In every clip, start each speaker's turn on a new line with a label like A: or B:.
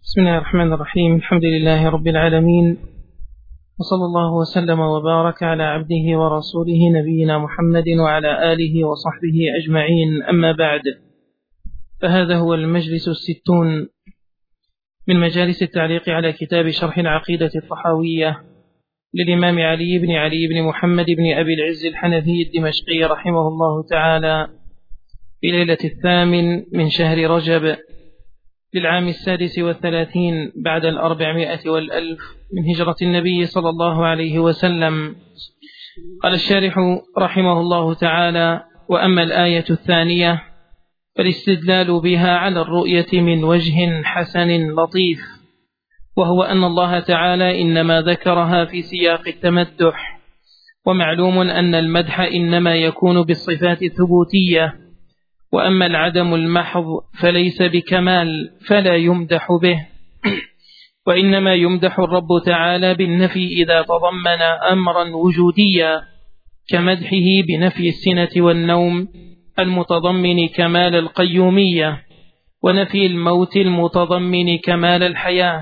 A: بسم الله الرحمن الرحيم. الحمد لله رب العالمين، وصلى الله وسلم وبارك على عبده ورسوله نبينا محمد وعلى آله وصحبه أجمعين. أما بعد، فهذا هو المجلس 60 من مجالس التعليق على كتاب شرح العقيدة الطحاوية للإمام علي بن محمد بن أبي العز الحنفي الدمشقي رحمه الله تعالى، في ليلة 8 من شهر رجب للعام 36 بعد 400 والألف من هجرة النبي صلى الله عليه وسلم. قال الشارح رحمه الله تعالى: وأما الآية الثانية فالاستدلال بها على الرؤية من وجه حسن لطيف، وهو أن الله تعالى إنما ذكرها في سياق التمدح، ومعلوم أن المدح إنما يكون بالصفات الثبوتية، وأما العدم المحض فليس بكمال فلا يمدح به، وإنما يمدح الرب تعالى بالنفي إذا تضمن أمرا وجوديا، كمدحه بنفي السنة والنوم المتضمن كمال القيومية، ونفي الموت المتضمن كمال الحياة،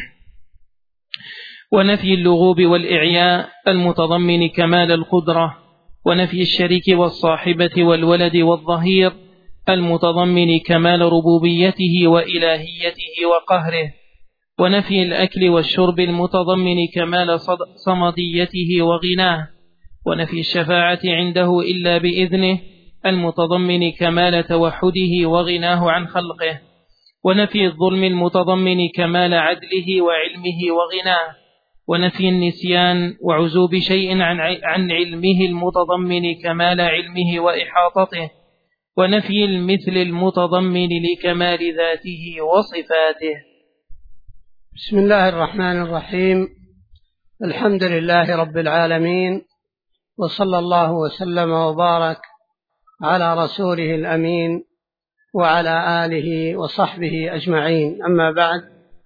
A: ونفي اللغوب والإعياء المتضمن كمال القدرة، ونفي الشريك والصاحبة والولد والظهير المتضمن كمال ربوبيته وإلهيته وقهره، ونفي الأكل والشرب المتضمن كمال صمديته وغناه، ونفي الشفاعة عنده إلا بإذنه المتضمن كمال توحده وغناه عن خلقه، ونفي الظلم المتضمن كمال عدله وعلمه وغناه، ونفي النسيان وعزوب شيء عن علمه المتضمن كمال علمه وإحاطته، ونفي المثل المتضمن لكمال ذاته وصفاته.
B: بسم الله الرحمن الرحيم. الحمد لله رب العالمين، وصلى الله وسلم وبارك على رسوله الأمين وعلى آله وصحبه أجمعين. أما بعد،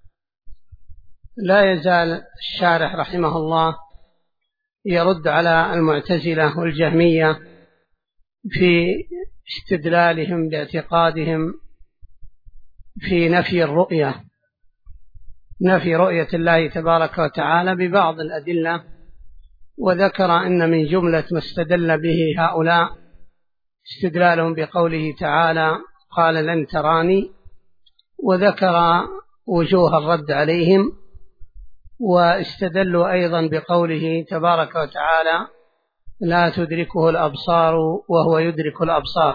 B: لا يزال الشارح رحمه الله يرد على المعتزلة والجهمية في استدلالهم باعتقادهم في نفي الرؤية، نفي رؤية الله تبارك وتعالى ببعض الأدلة، وذكر أن من جملة ما استدل به هؤلاء استدلالهم بقوله تعالى: قال لن تراني، وذكر وجوه الرد عليهم، واستدلوا أيضا بقوله تبارك وتعالى: لا تدركه الأبصار وهو يدرك الأبصار.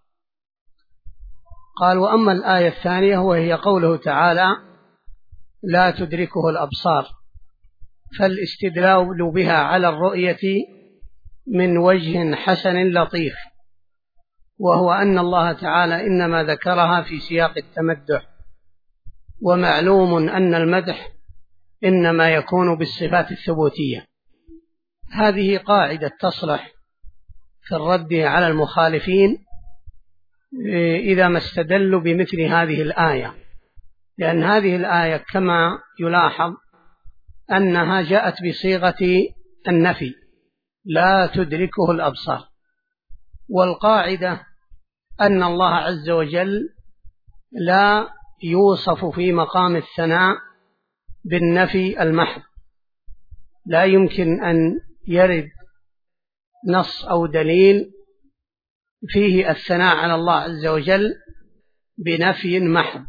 B: قال: وأما الآية الثانية وهي قوله تعالى: لا تدركه الأبصار، فالاستدلال بها على الرؤية من وجه حسن لطيف، وهو أن الله تعالى إنما ذكرها في سياق التمدح، ومعلوم أن المدح إنما يكون بالصفات الثبوتية. هذه قاعدة تصلح في الرد على المخالفين إذا ما استدلوا بمثل هذه الآية، لأن هذه الآية كما يلاحظ أنها جاءت بصيغة النفي: لا تدركه الأبصار. والقاعدة أن الله عز وجل لا يوصف في مقام الثناء بالنفي المحض، لا يمكن أن يرد نص أو دليل فيه الثناء على الله عز وجل بنفي محض،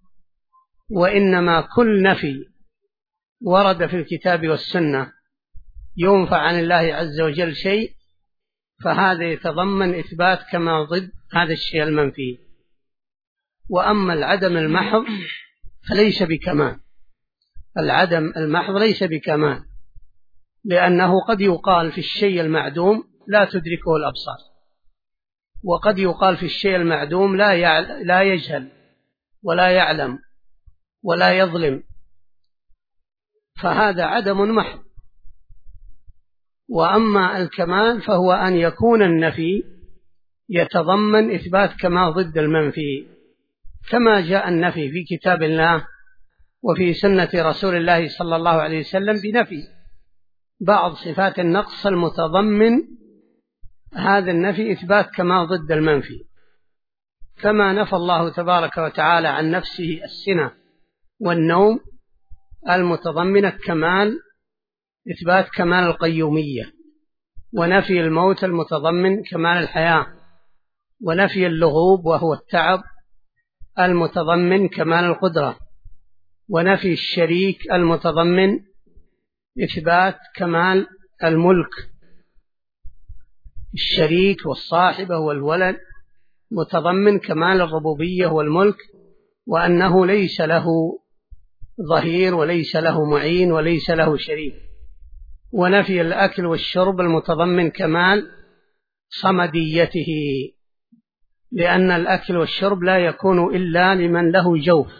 B: وإنما كل نفي ورد في الكتاب والسنة ينفع عن الله عز وجل شيء، فهذا يتضمن إثبات كما ضد هذا الشيء المنفي. وأما العدم المحض فليس بكمال، العدم المحض ليس بكمال، لأنه قد يقال في الشيء المعدوم لا تدركه الأبصار، وقد يقال في الشيء المعدوم لا يجهل ولا يعلم ولا يظلم، فهذا عدم محض. وأما الكمال فهو أن يكون النفي يتضمن إثبات كما ضد المنفي، كما جاء النفي في كتاب الله وفي سنة رسول الله صلى الله عليه وسلم بنفي بعض صفات النقص المتضمن هذا النفي إثبات كما ضد المنفي، كما نفى الله تبارك وتعالى عن نفسه السنة والنوم المتضمنة إثبات كمال القيومية، ونفي الموت المتضمن كمال الحياة، ونفي اللغوب وهو التعب المتضمن كمال القدرة، ونفي الشريك المتضمن إثبات كمال الملك. الشريك والصاحبة والولد متضمن كمال الربوبية والملك، وأنه ليس له ظهير وليس له معين وليس له شريك. ونفي الأكل والشرب المتضمن كمال صمديته، لأن الأكل والشرب لا يكون إلا لمن له جوف،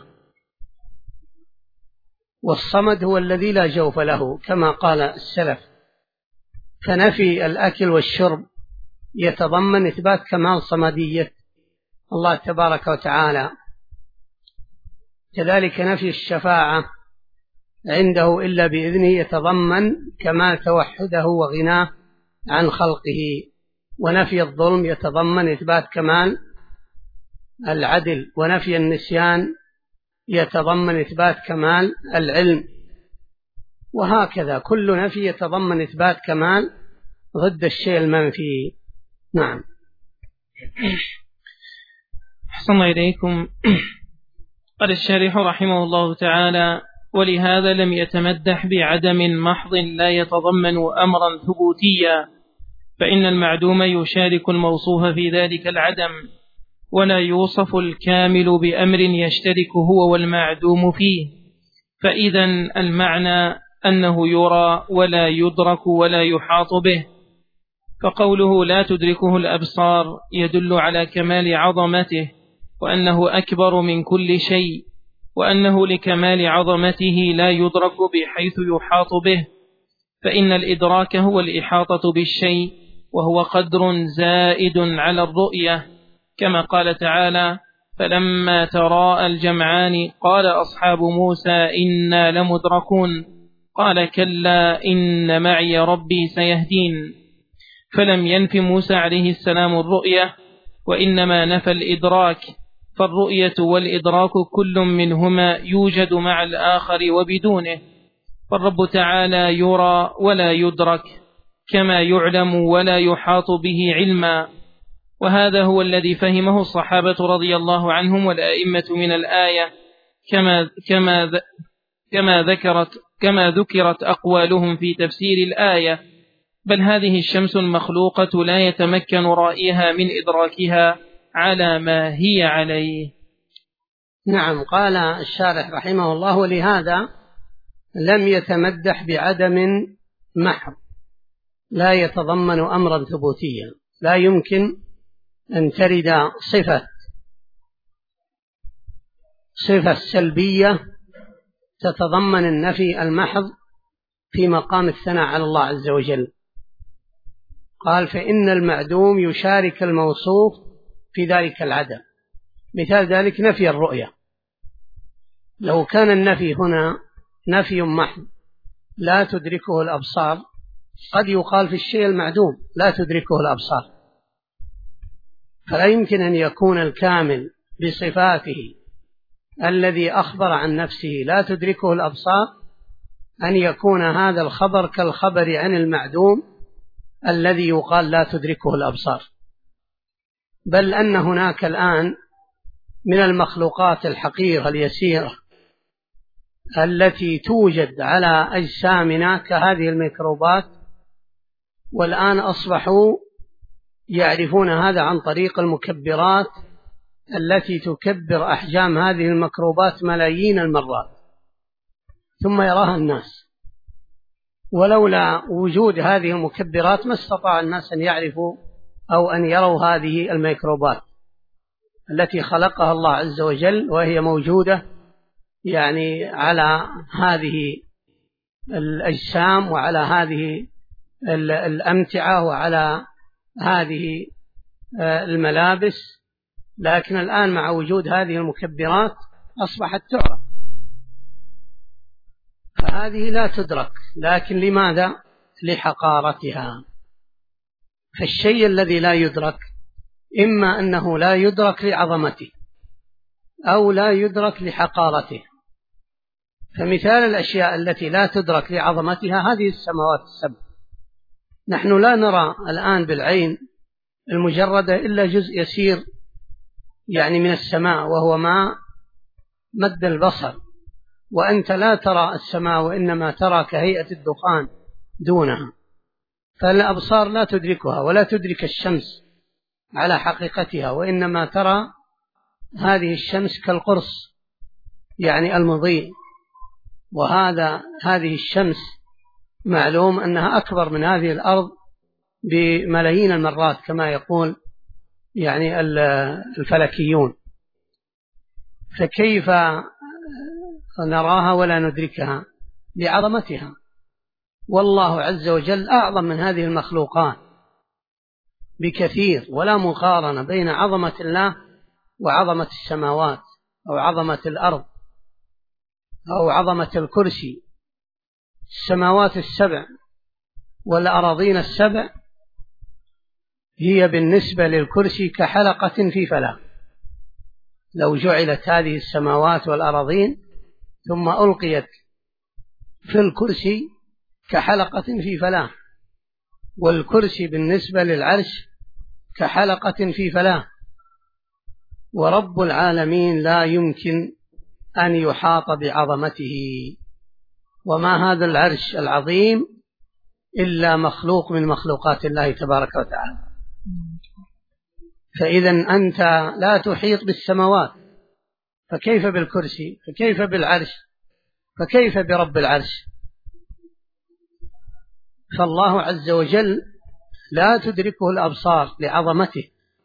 B: والصمد هو الذي لا جوف له كما قال السلف. فنفي الأكل والشرب يتضمن إثبات كمال صمدية الله تبارك وتعالى. كذلك نفي الشفاعة عنده إلا بإذنه يتضمن كمال توحده وغناه عن خلقه. ونفي الظلم يتضمن إثبات كمال العدل. ونفي النسيان يتضمن إثبات كمال العلم. وهكذا كل نفي يتضمن إثبات كمال ضد الشيء المنفي. نعم.
A: أحسن إليكم. قال الشارح رحمه الله تعالى: ولهذا لم يتمدح بعدم محض لا يتضمن أمرا ثبوتيا، فإن المعدوم يشارك الموصوف في ذلك العدم، ولا يوصف الكامل بأمر يشترك هو والمعدوم فيه. فإذا المعنى أنه يرى ولا يدرك ولا يحاط به. فقوله لا تدركه الأبصار يدل على كمال عظمته، وأنه أكبر من كل شيء، وأنه لكمال عظمته لا يدرك بحيث يحاط به، فإن الإدراك هو الإحاطة بالشيء، وهو قدر زائد على الرؤية، كما قال تعالى: فلما تراءى الجمعان قال أصحاب موسى إنا لمدركون، قال كلا إن معي ربي سيهدين. فلم ينف موسى عليه السلام الرؤية، وإنما نفى الإدراك، فالرؤية والإدراك كل منهما يوجد مع الآخر وبدونه، فالرب تعالى يرى ولا يدرك، كما يعلم ولا يحاط به علما. وهذا هو الذي فهمه الصحابة رضي الله عنهم والأئمة من الآية، كما ذكرت أقوالهم في تفسير الآية: بل هذه الشمس المخلوقة لا يتمكن رائيها من إدراكها على ما هي عليه.
B: نعم. قال الشارح رحمه الله: ولهذا لم يتمدح بعدم محض لا يتضمن أمرا ثبوتيا. لا يمكن أن ترد صفة سلبية تتضمن النفي المحض في مقام الثناء على الله عز وجل. قال: فإن المعدوم يشارك الموصوف في ذلك العدم. مثال ذلك نفي الرؤية. لو كان النفي هنا نفي محض لا تدركه الأبصار، قد يقال في الشيء المعدوم لا تدركه الأبصار، فلا يمكن أن يكون الكامل بصفاته الذي أخبر عن نفسه لا تدركه الأبصار أن يكون هذا الخبر كالخبر عن المعدوم الذي يقال لا تدركه الأبصار. بل أن هناك الآن من المخلوقات الحقيرة اليسيرة التي توجد على أجسامنا كهذه الميكروبات، والآن أصبحوا يعرفون هذا عن طريق المكبرات التي تكبر أحجام هذه الميكروبات ملايين المرات ثم يراها الناس. ولولا وجود هذه المكبرات ما استطاع الناس أن يعرفوا أو أن يروا هذه الميكروبات التي خلقها الله عز وجل، وهي موجودة يعني على هذه الأجسام وعلى هذه الأمتعة وعلى هذه الملابس. لكن الآن مع وجود هذه المكبرات أصبحت تعرف، فهذه لا تدرك. لكن لماذا؟ لحقارتها. فالشيء الذي لا يدرك إما أنه لا يدرك لعظمته أو لا يدرك لحقارته. فمثال الأشياء التي لا تدرك لعظمتها هذه السماوات السبع. نحن لا نرى الآن بالعين المجردة إلا جزء يسير يعني من السماء، وهو ما مد البصر، وأنت لا ترى السماء وإنما ترى كهيئة الدخان دونها، فالأبصار لا تدركها ولا تدرك الشمس على حقيقتها، وإنما ترى هذه الشمس كالقرص يعني المضيء. هذه الشمس معلوم أنها أكبر من هذه الأرض بملايين المرات كما يقول يعني الفلكيون، فكيف نراها ولا ندركها لعظمتها؟ والله عز وجل أعظم من هذه المخلوقات بكثير، ولا مقارنة بين عظمة الله وعظمة السماوات أو عظمة الأرض أو عظمة الكرسي. السماوات السبع والأراضين السبع هي بالنسبة للكرسي كحلقة في فلاة. لو جعلت هذه السماوات والأراضين ثم ألقيت في الكرسي كحلقة في فلاة، والكرسي بالنسبة للعرش كحلقة في فلاة، ورب العالمين لا يمكن أن يحاط بعظمته. وما هذا العرش العظيم إلا مخلوق من مخلوقات الله تبارك وتعالى. فإذا أنت لا تحيط بالسماوات، فكيف بالكرسي؟ فكيف بالعرش؟ فكيف برب العرش؟ فالله عز وجل لا تدركه الأبصار لعظمته.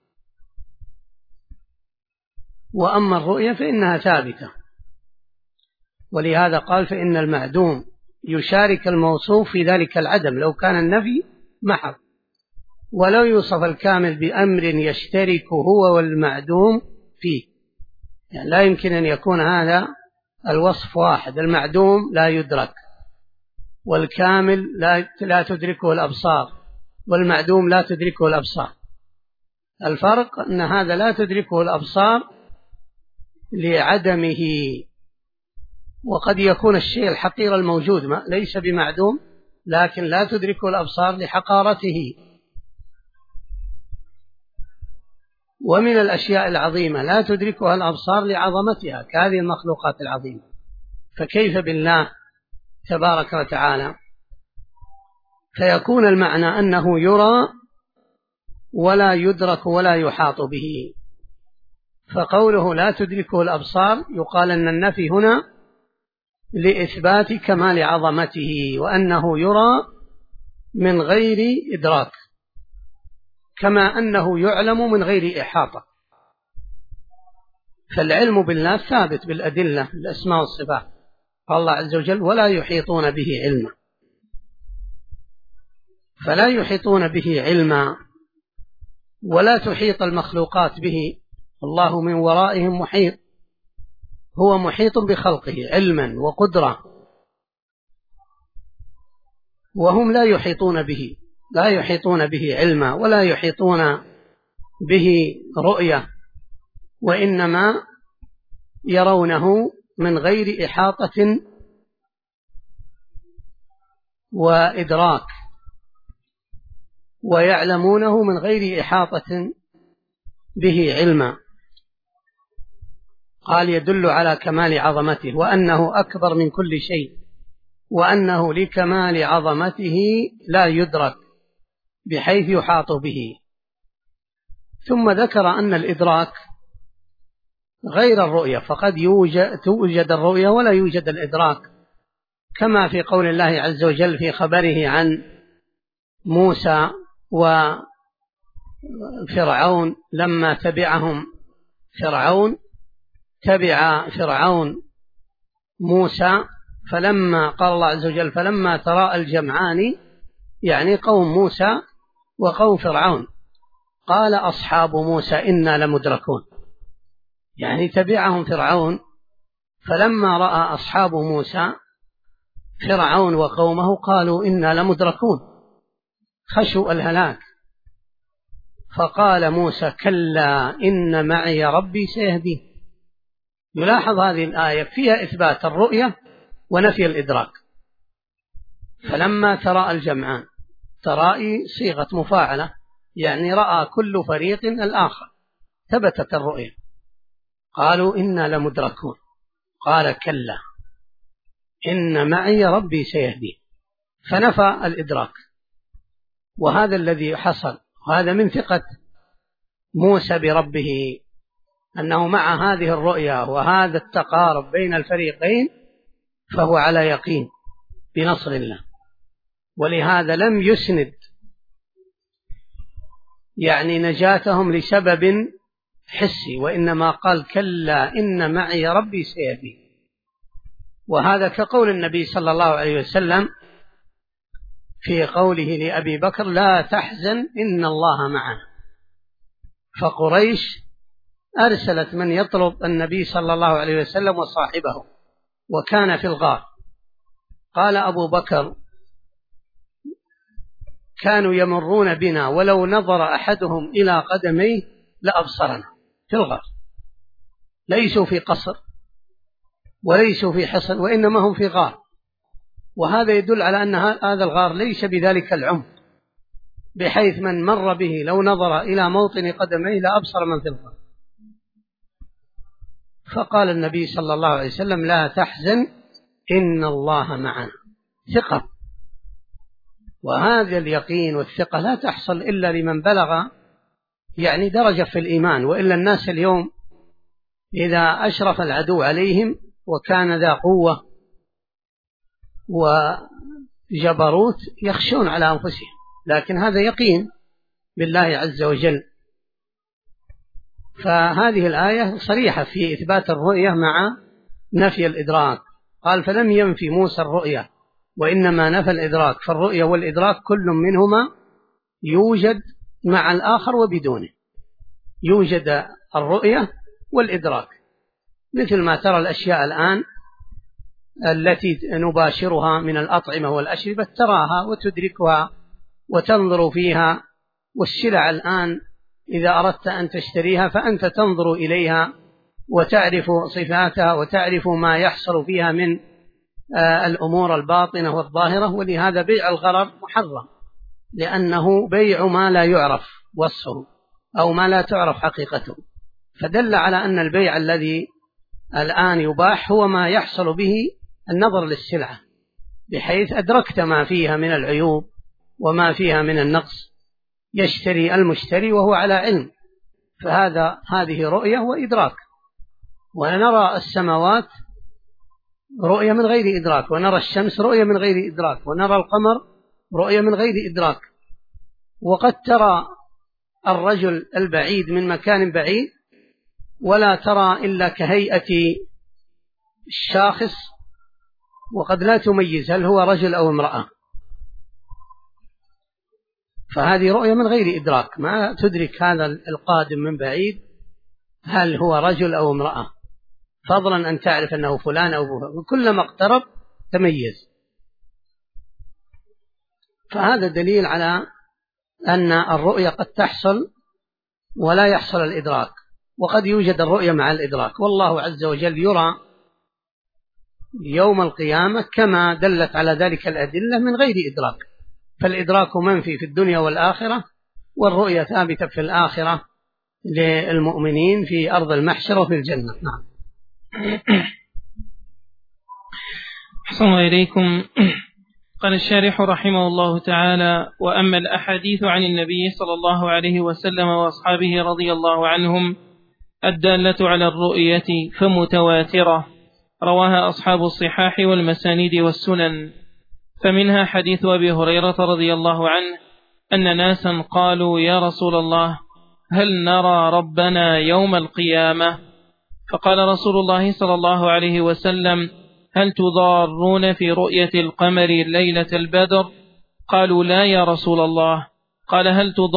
B: وأما الرؤية فإنها ثابتة، ولهذا قال فإن المعدوم يشارك الموصوف في ذلك العدم لو كان النفي محض، ولو يوصف الكامل بأمر يشترك هو والمعدوم فيه. يعني لا يمكن أن يكون هذا الوصف واحد، المعدوم لا يدرك، والكامل لا تدركه الأبصار، والمعدوم لا تدركه الأبصار. الفرق أن هذا لا تدركه الأبصار لعدمه، وقد يكون الشيء الحقير الموجود ليس بمعدوم، لكن لا تدركه الأبصار لحقارته. ومن الأشياء العظيمة لا تدركها الأبصار لعظمتها كهذه المخلوقات العظيمة، فكيف بالله تبارك وتعالى؟ فيكون المعنى أنه يرى ولا يدرك ولا يحاط به. فقوله لا تدركه الأبصار يقال أن النفي هنا لإثبات كمال عظمته، وأنه يرى من غير إدراك، كما أنه يعلم من غير إحاطة. فالعلم بالله ثابت بالأدلة الأسماء والصفات، قال الله عز وجل ولا يحيطون به علما، فلا يحيطون به علما ولا تحيط المخلوقات به. الله من ورائهم محيط، هو محيط بخلقه علما وقدرة، وهم لا يحيطون به، لا يحيطون به علما ولا يحيطون به رؤية، وإنما يرونه من غير إحاطة وإدراك، ويعلمونه من غير إحاطة به علما. قال يدل على كمال عظمته، وأنه أكبر من كل شيء، وأنه لكمال عظمته لا يدرك بحيث يحاط به. ثم ذكر أن الإدراك غير الرؤية، فقد توجد الرؤية ولا يوجد الإدراك، كما في قول الله عز وجل في خبره عن موسى وفرعون لما تبعهم تبع فرعون موسى، فلما قال الله عز وجل فلما تراءى الجمعان، يعني قوم موسى وقوم فرعون، قال أصحاب موسى إنا لمدركون، يعني تبعهم فرعون، فلما رأى أصحاب موسى فرعون وقومه قالوا إنا لمدركون، خشوا الهلاك. فقال موسى كلا إن معي ربي سيهدين. يلاحظ هذه الآية فيها إثبات الرؤية ونفي الإدراك. فلما تراءى الجمعان، ترائي صيغة مفاعلة، يعني رأى كل فريق الآخر، ثبتت الرؤية. قالوا إنا لمدركون. قال كلا إن معي ربي سيهدي، فنفى الإدراك. وهذا الذي حصل، وهذا من ثقة موسى بربه، أنه مع هذه الرؤيا وهذا التقارب بين الفريقين فهو على يقين بنصر الله. ولهذا لم يسند يعني نجاتهم لسبب حسي، وإنما قال كلا إن معي ربي سيهدي. وهذا كقول النبي صلى الله عليه وسلم في قوله لأبي بكر لا تحزن إن الله معنا. فقريش أرسلت من يطلب النبي صلى الله عليه وسلم وصاحبه، وكان في الغار. قال أبو بكر كانوا يمرون بنا ولو نظر أحدهم إلى قدميه لأبصرنا، في الغار، ليسوا في قصر وليسوا في حصن، وإنما هم في غار. وهذا يدل على أن هذا الغار ليس بذلك العمق، بحيث من مر به لو نظر إلى موطن قدميه لأبصر من في الغار. فقال النبي صلى الله عليه وسلم لا تحزن إن الله معنا، ثقة. وهذا اليقين والثقة لا تحصل إلا لمن بلغ يعني درجة في الإيمان. وإلا الناس اليوم إذا أشرف العدو عليهم وكان ذا قوة وجبروت يخشون على أنفسهم، لكن هذا يقين بالله عز وجل. فهذه الآية صريحة في إثبات الرؤية مع نفي الإدراك. قال فلم ينفي موسى الرؤية وإنما نفى الإدراك، فالرؤية والإدراك كل منهما يوجد مع الآخر وبدونه. يوجد الرؤية والإدراك، مثل ما ترى الأشياء الآن التي نباشرها من الأطعمة والأشربة، تراها وتدركها وتنظر فيها. والسلع الآن إذا أردت أن تشتريها فأنت تنظر إليها وتعرف صفاتها وتعرف ما يحصل فيها من الأمور الباطنة والظاهرة. ولهذا بيع الغرر محرم، لأنه بيع ما لا يعرف وصفه أو ما لا تعرف حقيقته. فدل على أن البيع الذي الآن يباح هو ما يحصل به النظر للسلعة، بحيث أدركت ما فيها من العيوب وما فيها من النقص، يشتري المشتري وهو على علم. هذه رؤية وإدراك. ونرى السماوات رؤية من غير إدراك، ونرى الشمس رؤية من غير إدراك، ونرى القمر رؤية من غير إدراك. وقد ترى الرجل البعيد من مكان بعيد ولا ترى إلا كهيئة الشاخص، وقد لا تميز هل هو رجل أو امرأة. فهذه رؤية من غير إدراك، ما تدرك هذا القادم من بعيد هل هو رجل أو امرأة، فضلا أن تعرف أنه فلان أو فلان، وكلما اقترب تميز. فهذا دليل على أن الرؤية قد تحصل ولا يحصل الإدراك، وقد يوجد الرؤية مع الإدراك. والله عز وجل يرى يوم القيامة كما دلت على ذلك الأدلة من غير إدراك. فالإدراك منفي في الدنيا والآخرة، والرؤية ثابتة في الآخرة للمؤمنين في أرض المحشر وفي الجنة. نعم.
A: أحسن إليكم. قال الشارح رحمه الله تعالى: وأما الأحاديث عن النبي صلى الله عليه وسلم وأصحابه رضي الله عنهم الدالة على الرؤية فمتواترة، رواها أصحاب الصحاح والمسانيد والسنن. فمنها حديث أبي هريرة رضي الله عنه أن ناسا قالوا: يا رسول الله، هل نرى ربنا يوم القيامة؟ فقال رسول الله صلى الله عليه وسلم: هل تضارون في رؤية القمر ليلة البدر؟ قالوا: لا يا رسول الله. قال: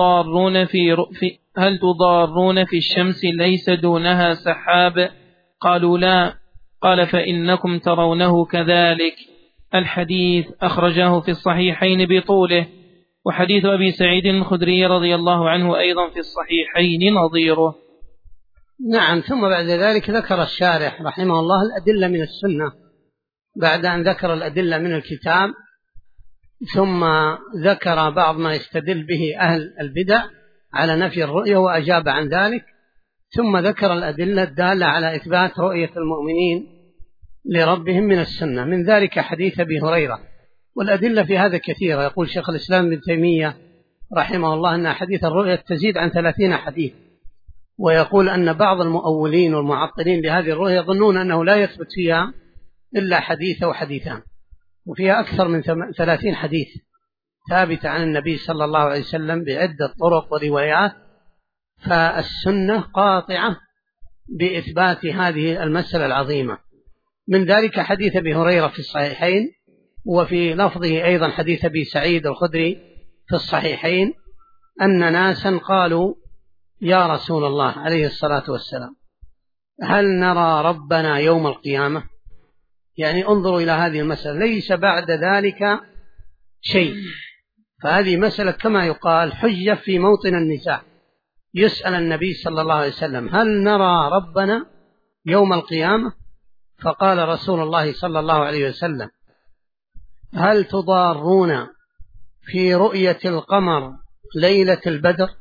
A: هل تضارون في الشمس ليس دونها سحاب؟ قالوا: لا. قال: فإنكم ترونه كذلك. الحديث أخرجاه في الصحيحين بطوله. وحديث أبي سعيد الخدري رضي الله عنه أيضا في الصحيحين نظيره.
B: نعم. ثم بعد ذلك ذكر الشارح رحمه الله الأدلة من السنة بعد أن ذكر الأدلة من الكتاب، ثم ذكر بعض ما يستدل به أهل البدع على نفي الرؤية وأجاب عن ذلك، ثم ذكر الأدلة الدالة على إثبات رؤية المؤمنين لربهم من السنة، من ذلك حديث أبي هريرة. والأدلة في هذا كثيرة. يقول شيخ الإسلام ابن تيمية رحمه الله أن حديث الرؤية تزيد عن 30 حديث، ويقول أن بعض المؤولين والمعطلين لهذه الرؤية يظنون أنه لا يثبت فيها إلا حديث أو حديثان، وفيها أكثر من 30 حديث ثابتة عن النبي صلى الله عليه وسلم بعدة طرق وروايات. فالسنة قاطعة بإثبات هذه المسألة العظيمة. من ذلك حديث أبي هريرة في الصحيحين، وفي لفظه أيضا حديث أبي سعيد الخدري في الصحيحين أن ناسا قالوا يا رسول الله عليه الصلاة والسلام هل نرى ربنا يوم القيامة؟ يعني انظروا إلى هذه المسألة، ليس بعد ذلك شيء. فهذه مسألة كما يقال حجة في موطن النزاع. يسأل النبي صلى الله عليه وسلم هل نرى ربنا يوم القيامة؟ فقال رسول الله صلى الله عليه وسلم هل تضارون في رؤية القمر ليلة البدر؟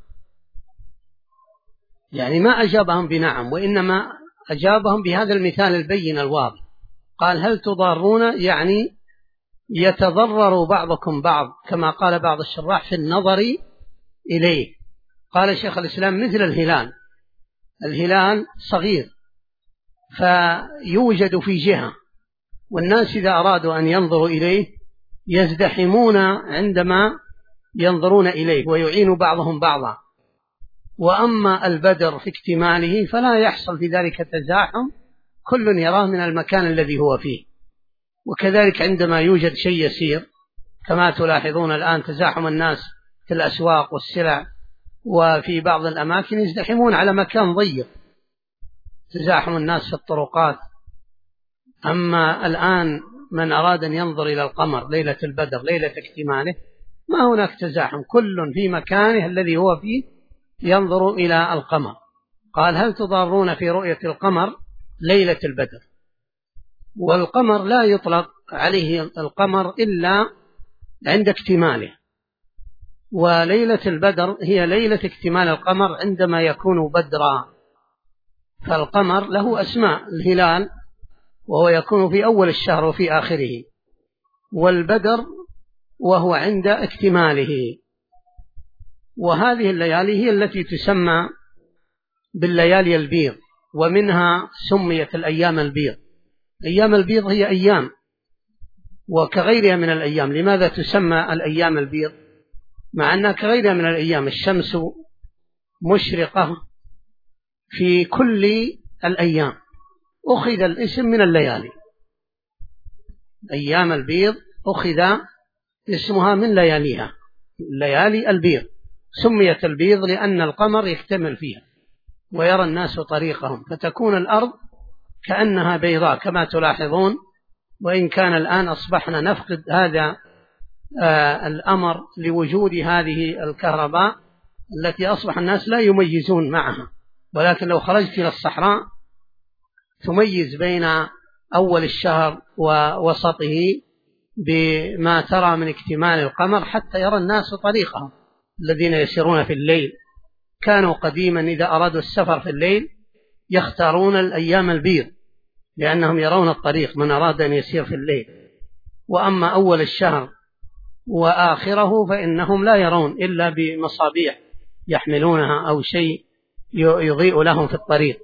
B: يعني ما أجابهم بنعم، وإنما أجابهم بهذا المثال البين الواضح. قال هل تضارون، يعني يتضرر بعضكم بعض، كما قال بعض الشراح في النظر إليه. قال شيخ الإسلام مثل الهلال صغير فيوجد في جهة، والناس إذا أرادوا أن ينظروا إليه يزدحمون عندما ينظرون إليه ويعين بعضهم بعضا. وأما البدر في اكتماله فلا يحصل في ذلك تزاحم، كل يراه من المكان الذي هو فيه. وكذلك عندما يوجد شيء يسير كما تلاحظون الآن تزاحم الناس في الأسواق والسلع، وفي بعض الأماكن يزدحمون على مكان ضيق، تزاحم الناس في الطرقات. أما الآن من أراد أن ينظر إلى القمر ليلة البدر ليلة اكتماله ما هناك تزاحم، كل في مكانه الذي هو فيه ينظر إلى القمر. قال هل تضارون في رؤية القمر ليلة البدر؟ والقمر لا يطلق عليه القمر إلا عند اكتماله، وليلة البدر هي ليلة اكتمال القمر عندما يكون بدرا. فالقمر له أسماء، الهلال وهو يكون في أول الشهر وفي آخره، والبدر وهو عند اكتماله. وهذه الليالي هي التي تسمى بالليالي البيض، ومنها سميت الأيام البيض. أيام البيض هي أيام وكغيرها من الأيام. لماذا تسمى الأيام البيض مع أنها كغيرها من الأيام؟ الشمس مشرقة في كل الأيام، أخذ الاسم من الليالي. أيام البيض أخذ اسمها من لياليها، الليالي البيض. سميت البيض لأن القمر يكتمل فيها ويرى الناس طريقهم، فتكون الأرض كأنها بيضاء كما تلاحظون. وإن كان الآن أصبحنا نفقد هذا الأمر لوجود هذه الكهرباء التي أصبح الناس لا يميزون معها، ولكن لو خرجت إلى الصحراء تميز بين أول الشهر ووسطه بما ترى من اكتمال القمر حتى يرى الناس طريقهم الذين يسيرون في الليل. كانوا قديما إذا أرادوا السفر في الليل يختارون الأيام البيض لأنهم يرون الطريق من أراد أن يسير في الليل. وأما أول الشهر وآخره فإنهم لا يرون إلا بمصابيح يحملونها أو شيء يضيء لهم في الطريق.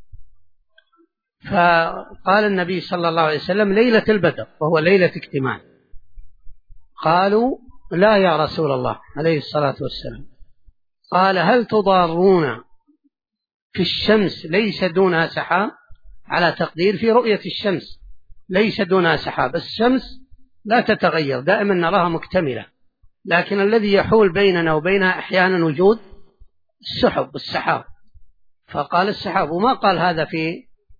B: فقال النبي صلى الله عليه وسلم ليلة البدر وهو ليلة اكتمال. قالوا لا يا رسول الله عليه الصلاة والسلام. قال هل تضارون في الشمس ليس دونها سحاب؟ على تقدير في رؤية الشمس ليس دونها سحاب، الشمس لا تتغير دائما نراها مكتملة، لكن الذي يحول بيننا وبينها أحيانا وجود السحب والسحاب. فقال السحاب، وما قال هذا في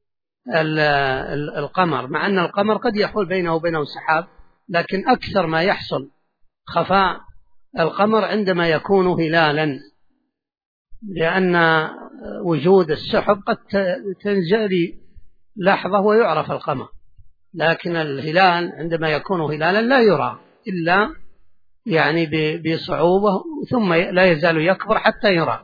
B: القمر، مع أن القمر قد يحول بينه وبينه سحاب، لكن أكثر ما يحصل خفاء القمر عندما يكون هلالا، لأن وجود السحب قد تنجلي لحظة ويعرف القمر. لكن الهلال عندما يكون هلالا لا يرى إلا يعني بصعوبة، ثم لا يزال يكبر حتى يرى.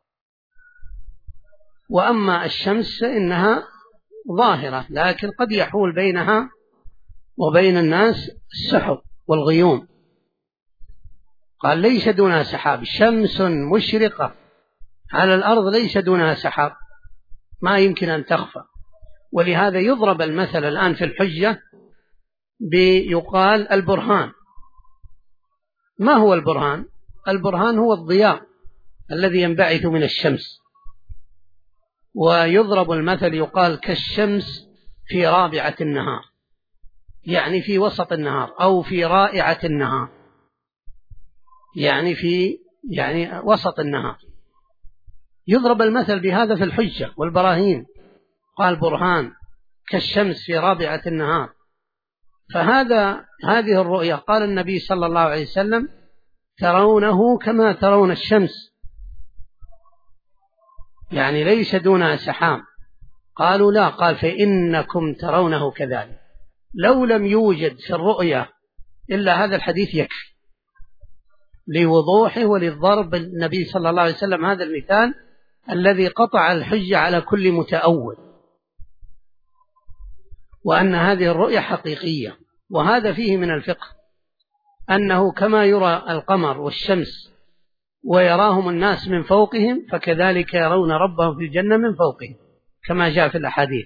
B: وأما الشمس فإنها ظاهرة، لكن قد يحول بينها وبين الناس السحب والغيوم. قال ليس دونها سحاب، شمس مشرقة على الأرض ليس دونها سحاب، ما يمكن أن تخفى. ولهذا يضرب المثل الآن في الحجة بيقال البرهان. ما هو البرهان؟ البرهان هو الضياء الذي ينبعث من الشمس. ويضرب المثل يقال كالشمس في رابعة النهار، يعني في وسط النهار، أو في رائعة النهار، يعني في وسط النهار. يضرب المثل بهذا في الحجة والبراهين، قال برهان كالشمس في رابعة النهار. هذه الرؤية قال النبي صلى الله عليه وسلم ترونه كما ترون الشمس، يعني ليس دونها سحاب. قالوا لا، قال فإنكم ترونه كذلك. لو لم يوجد في الرؤية إلا هذا الحديث يكفي لوضوحه وللضرب النبي صلى الله عليه وسلم هذا المثال الذي قطع الحجة على كل متأول، وأن هذه الرؤية حقيقية. وهذا فيه من الفقه أنه كما يرى القمر والشمس ويراهم الناس من فوقهم، فكذلك يرون ربهم في الجنة من فوقهم كما جاء في الأحاديث.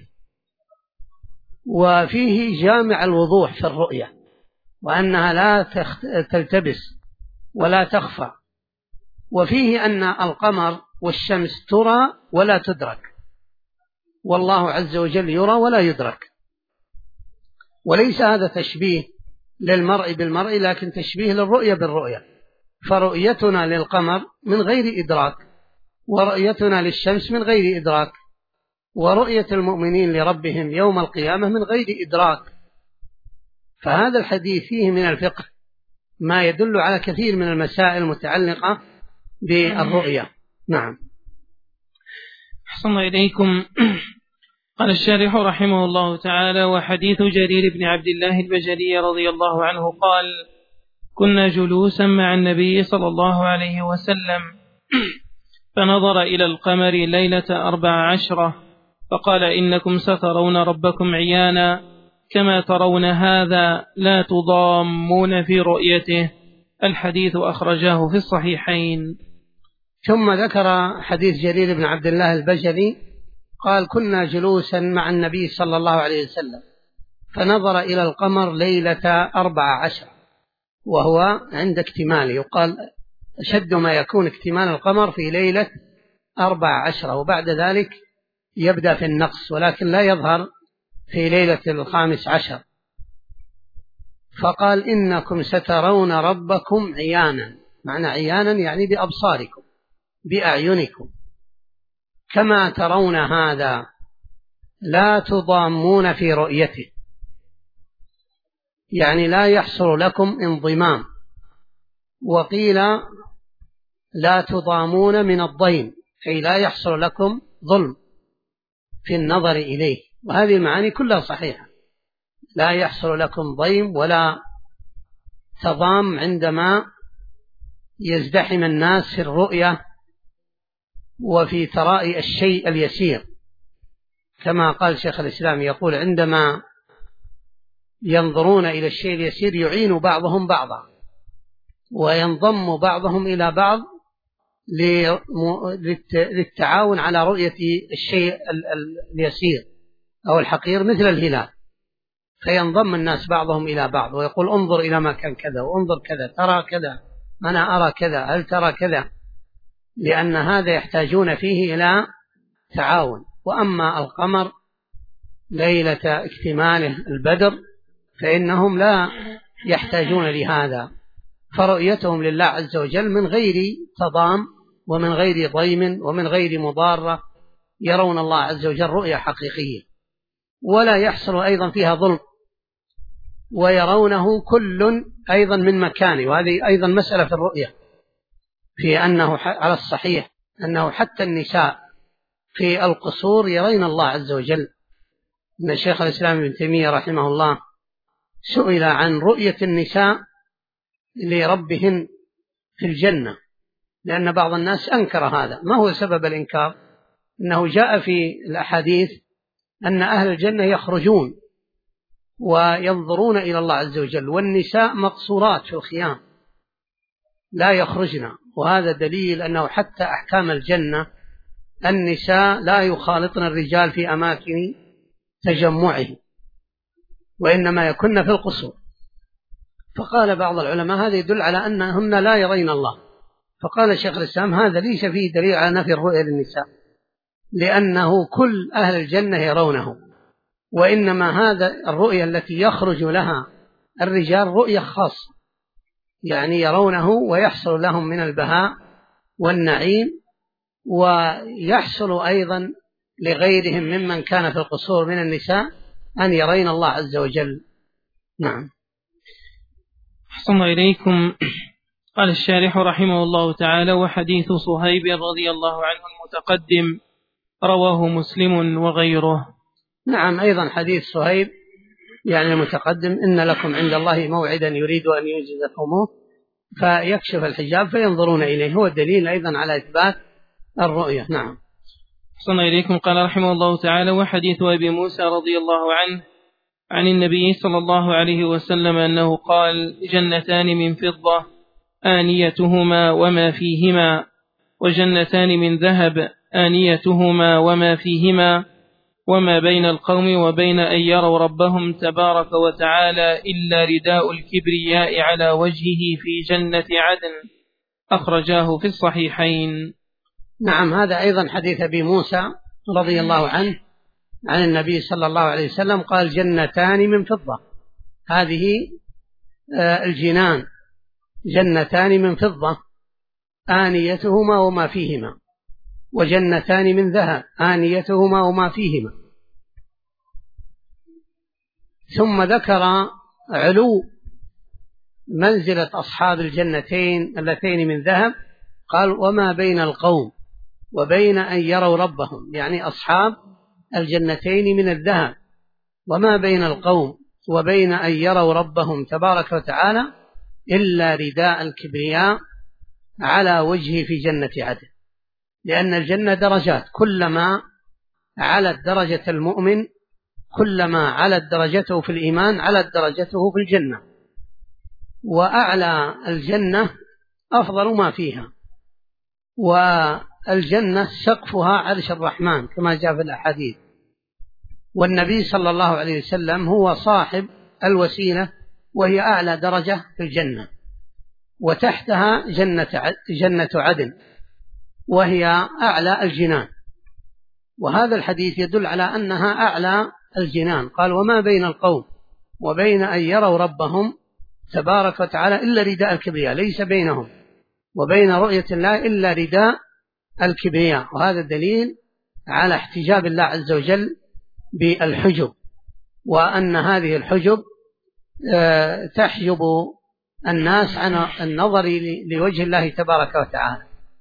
B: وفيه جامع الوضوح في الرؤية، وأنها لا تلتبس ولا تخفى. وفيه أن القمر والشمس ترى ولا تدرك، والله عز وجل يرى ولا يدرك. وليس هذا تشبيه للمرء بالمرء، لكن تشبيه للرؤية بالرؤية. فرؤيتنا للقمر من غير إدراك، ورؤيتنا للشمس من غير إدراك، ورؤية المؤمنين لربهم يوم القيامة من غير إدراك. فهذا الحديث فيه من الفقه ما يدل على كثير من المسائل المتعلقة بالرؤية. نعم.
A: أحسن إليكم. قال الشارح رحمه الله تعالى: وحديث جرير بن عبد الله البجلي رضي الله عنه قال: كنا جلوسا مع النبي صلى الله عليه وسلم فنظر إلى القمر ليلة 14 فقال: إنكم سترون ربكم عيانا كما ترون هذا لا تضامون في رؤيته. الحديث أخرجاه في الصحيحين.
B: ثم ذكر حديث جرير بن عبد الله البجلي قال: كنا جلوسا مع النبي صلى الله عليه وسلم فنظر إلى القمر ليلة 14، وهو عند اكتماله. يقال أشد ما يكون اكتمال القمر في ليلة 14، وبعد ذلك يبدأ في النقص، ولكن لا يظهر في ليلة 15. فقال: إنكم سترون ربكم عيانا، معنى عيانا يعني بأبصاركم بأعينكم، كما ترون هذا لا تضامون في رؤيته، يعني لا يحصل لكم انضمام. وقيل لا تضامون من الضيم، أي لا يحصل لكم ظلم في النظر إليه. وهذه المعاني كلها صحيحة، لا يحصل لكم ضيم ولا تضام عندما يزدحم الناس في الرؤية وفي ترائي الشيء اليسير، كما قال شيخ الإسلام يقول: عندما ينظرون إلى الشيء اليسير يعين بعضهم بعضا وينضم بعضهم إلى بعض للتعاون على رؤية الشيء اليسير أو الحقير مثل الهلال، فينضم الناس بعضهم إلى بعض ويقول: انظر إلى ما كان كذا، وانظر كذا، ترى كذا، أنا أرى كذا، هل ترى كذا؟ لأن هذا يحتاجون فيه إلى تعاون. وأما القمر ليلة اكتماله البدر فإنهم لا يحتاجون لهذا، فرؤيتهم لله عز وجل من غير تضام ومن غير ضيم ومن غير مضارة، يرون الله عز وجل رؤية حقيقية ولا يحصل أيضا فيها ظلم، ويرونه كل أيضا من مكانه. وهذه أيضا مسألة في الرؤية، في أنه على الصحيح أنه حتى النساء في القصور يرين الله عز وجل أن شيخ الإسلام ابن تيمية رحمه الله سئل عن رؤية النساء لربهن في الجنة، لأن بعض الناس أنكر هذا. ما هو سبب الإنكار؟ إنه جاء في الأحاديث أن أهل الجنة يخرجون وينظرون إلى الله عز وجل، والنساء مقصورات في الخيام لا يخرجن، وهذا دليل أنه حتى أحكام الجنة النساء لا يخالطن الرجال في أماكن تجمعه، وإنما يكن في القصور. فقال بعض العلماء هذا يدل على أنهن لا يرين الله. فقال شيخ الإسلام هذا ليس فيه دليل على نفي الرؤية للنساء، لأنه كل أهل الجنة يرونه، وإنما هذا الرؤية التي يخرج لها الرجال رؤية خاصة، يعني يرونه ويحصل لهم من البهاء والنعيم، ويحصل أيضا لغيرهم ممن كان في القصور من النساء أن يرين الله عز وجل. نعم.
A: أحسن إليكم. قال الشارح رحمه الله تعالى: وحديث صهيب رضي الله عنه المتقدم رواه مسلم وغيره.
B: نعم، أيضا حديث صهيب يعني المتقدم: إن لكم عند الله موعدا يريد أن ينجزكموه فيكشف الحجاب فينظرون إليه، هو الدليل أيضا على إثبات الرؤية. نعم.
A: أحسن إليكم. قال رحمه الله تعالى: وحديث أبي موسى رضي الله عنه عن النبي صلى الله عليه وسلم أنه قال: جنتان من فضة آنيتهما وما فيهما، وجنتان من ذهب آنيتهما وما فيهما، وما بين القوم وبين أن يروا ربهم تبارك وتعالى إلا رداء الكبرياء على وجهه في جنة عدن. أخرجاه في الصحيحين.
B: نعم، هذا أيضا حديث أبي موسى رضي الله عنه عن النبي صلى الله عليه وسلم قال: جنتان من فضة. هذه الجنان جنتان من فضة آنيتهما وما فيهما، وجنتان من ذهب آنيتهما وما فيهما. ثم ذكر علو منزلة أصحاب الجنتين اللتين من ذهب، قال: وما بين القوم وبين أن يروا ربهم، يعني أصحاب الجنتين من الذهب، وما بين القوم وبين أن يروا ربهم تبارك وتعالى إلا رداء الكبرياء على وجهه في جنة عدن. لأن الجنة درجات، كلما علت درجة المؤمن كلما علت درجته في الإيمان علت درجته في الجنة، وأعلى الجنة أفضل ما فيها، والجنة سقفها عرش الرحمن كما جاء في الأحاديث. والنبي صلى الله عليه وسلم هو صاحب الوسيلة وهي أعلى درجة في الجنة، وتحتها جنة عدن وهي أعلى الجنان. وهذا الحديث يدل على أنها أعلى الجنان. قال: وما بين القوم وبين أن يروا ربهم تبارك وتعالى إلا رداء الكبرياء، ليس بينهم وبين رؤية الله إلا رداء الكبرياء. وهذا دليل على احتجاب الله عز وجل بالحجب، وأن هذه الحجب تحجب الناس عن النظر لوجه الله تبارك وتعالى.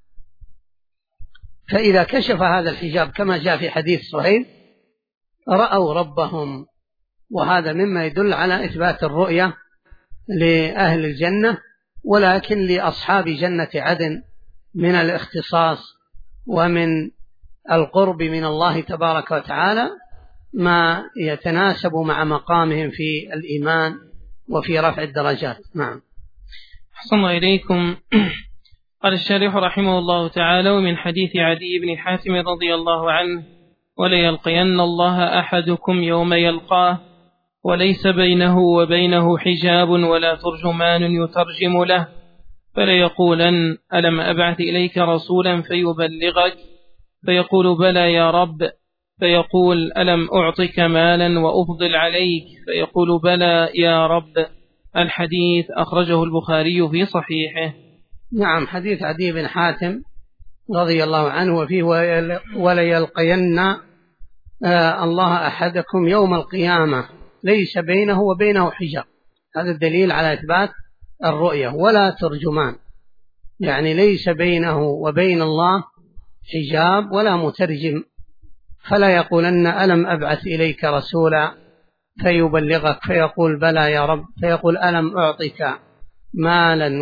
B: فإذا كشف هذا الحجاب كما جاء في حديث صهيب رأوا ربهم، وهذا مما يدل على إثبات الرؤية لأهل الجنة. ولكن لأصحاب جنة عدن من الاختصاص ومن القرب من الله تبارك وتعالى ما يتناسب مع مقامهم في الإيمان وفي رفع الدرجات. نعم.
A: أحسن إليكم. قال الشارح رحمه الله تعالى: ومن حديث عدي بن حاتم رضي الله عنه: وليلقين الله أحدكم يوم يلقاه وليس بينه وبينه حجاب ولا ترجمان يترجم له، فليقولن: ألم أبعث إليك رسولا فيبلغك؟ فيقول: بلى يا رب. فيقول: ألم أعطك مالا وأفضل عليك؟ فيقول: بلى يا رب. الحديث أخرجه البخاري في صحيحه.
B: نعم، حديث عدي بن حاتم رضي الله عنه وفيه: وليلقين الله أحدكم يوم القيامة ليس بينه وبينه حجاب. هذا الدليل على إثبات الرؤية. ولا ترجمان، يعني ليس بينه وبين الله حجاب ولا مترجم. فلا يقولن ألم أبعث إليك رسولا فيبلغك فيقول بلى يا رب، فيقول ألم أعطك مالا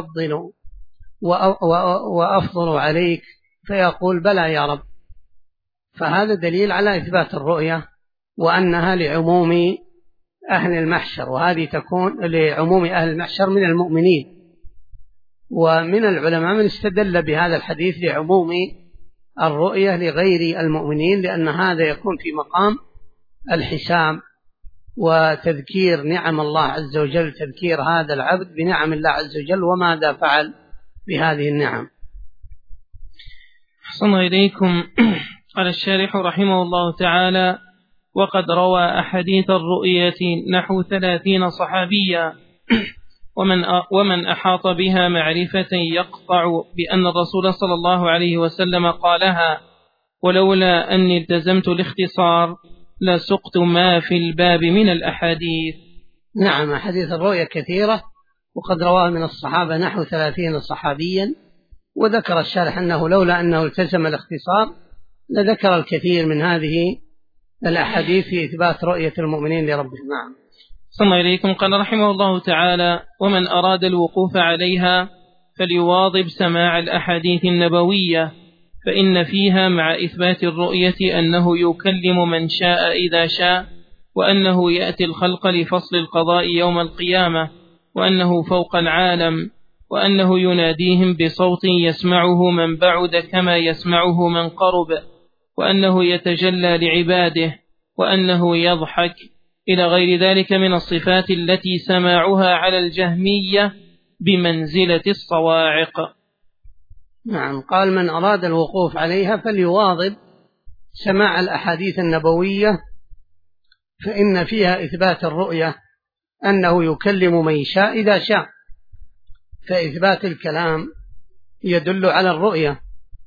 B: وأفضل عليك، فيقول بلى يا رب. فهذا دليل على إثبات الرؤية وأنها لعموم أهل المحشر، وهذه تكون لعموم أهل المحشر من المؤمنين. ومن العلماء من استدل بهذا الحديث لعموم الرؤية لغير المؤمنين، لأن هذا يكون في مقام الحساب وتذكير نعم الله عز وجل، تذكير هذا العبد بنعم الله عز وجل وماذا فعل بهذه النعم.
A: أحسن إليكم. قال الشارح رحمه الله تعالى: وقد روى أحاديث الرؤية نحو 30 صحابيا، ومن أحاط بها معرفة يقطع بأن الرسول صلى الله عليه وسلم قالها، ولولا أني التزمت الاختصار لسقت ما في الباب من الأحاديث.
B: نعم، أحاديث الرؤية كثيرة، وقد رواه من الصحابة نحو 30 صحابيا، وذكر الشارح أنه لولا أنه التزم الاختصار لذكر الكثير من هذه الأحاديث في إثبات رؤية المؤمنين لربهم. نعم.
A: ثم إليكم. قال رحمه الله تعالى: ومن أراد الوقوف عليها فليواظب سماع الأحاديث النبوية، فإن فيها مع إثبات الرؤية أنه يكلم من شاء إذا شاء، وأنه يأتي الخلق لفصل القضاء يوم القيامة، وأنه فوق العالم، وأنه يناديهم بصوت يسمعه من بعد كما يسمعه من قرب، وأنه يتجلى لعباده، وأنه يضحك، إلى غير ذلك من الصفات التي سماعها على الجهمية بمنزلة الصواعق.
B: نعم. قال: من أراد الوقوف عليها فليواظب سماع الأحاديث النبوية، فإن فيها إثبات الرؤية أنه يكلم من شاء إذا شاء، فإثبات الكلام يدل على الرؤية،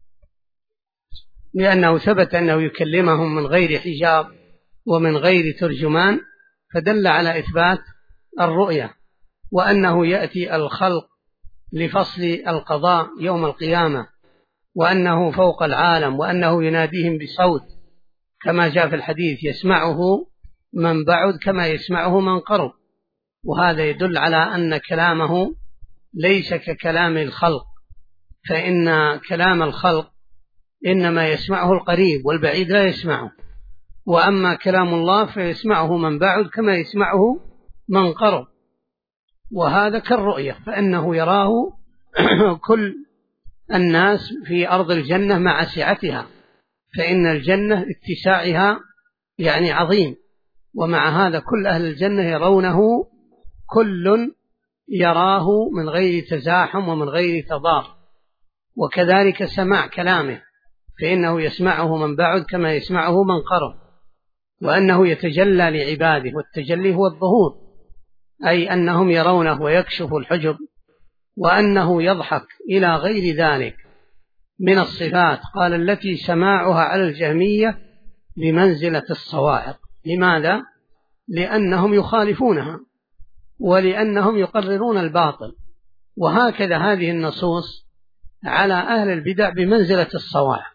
B: لأنه ثبت أنه يكلمهم من غير حجاب ومن غير ترجمان، فدل على إثبات الرؤية، وأنه يأتي الخلق لفصل القضاء يوم القيامة، وأنه فوق العالم، وأنه يناديهم بصوت كما جاء في الحديث يسمعه من بعد كما يسمعه من قرب، وهذا يدل على أن كلامه ليس ككلام الخلق، فإن كلام الخلق إنما يسمعه القريب والبعيد لا يسمعه، وأما كلام الله فيسمعه من بعد كما يسمعه من قرب، وهذا كالرؤية، فإنه يراه كل الناس في أرض الجنة مع سعتها، فإن الجنة اتساعها يعني عظيم، ومع هذا كل أهل الجنة يرونه، كل يراه من غير تزاحم ومن غير تضاد. وكذلك سماع كلامه، فإنه يسمعه من بعد كما يسمعه من قرب، وأنه يتجلى لعباده، والتجلي هو الظهور، أي أنهم يرونه ويكشف الحجب، وأنه يضحك، إلى غير ذلك من الصفات. قال: التي سماعها على الجهمية بمنزلة الصواعق. لماذا؟ لأنهم يخالفونها، ولأنهم يقررون الباطل، وهكذا هذه النصوص على أهل البدع بمنزلة الصواعق.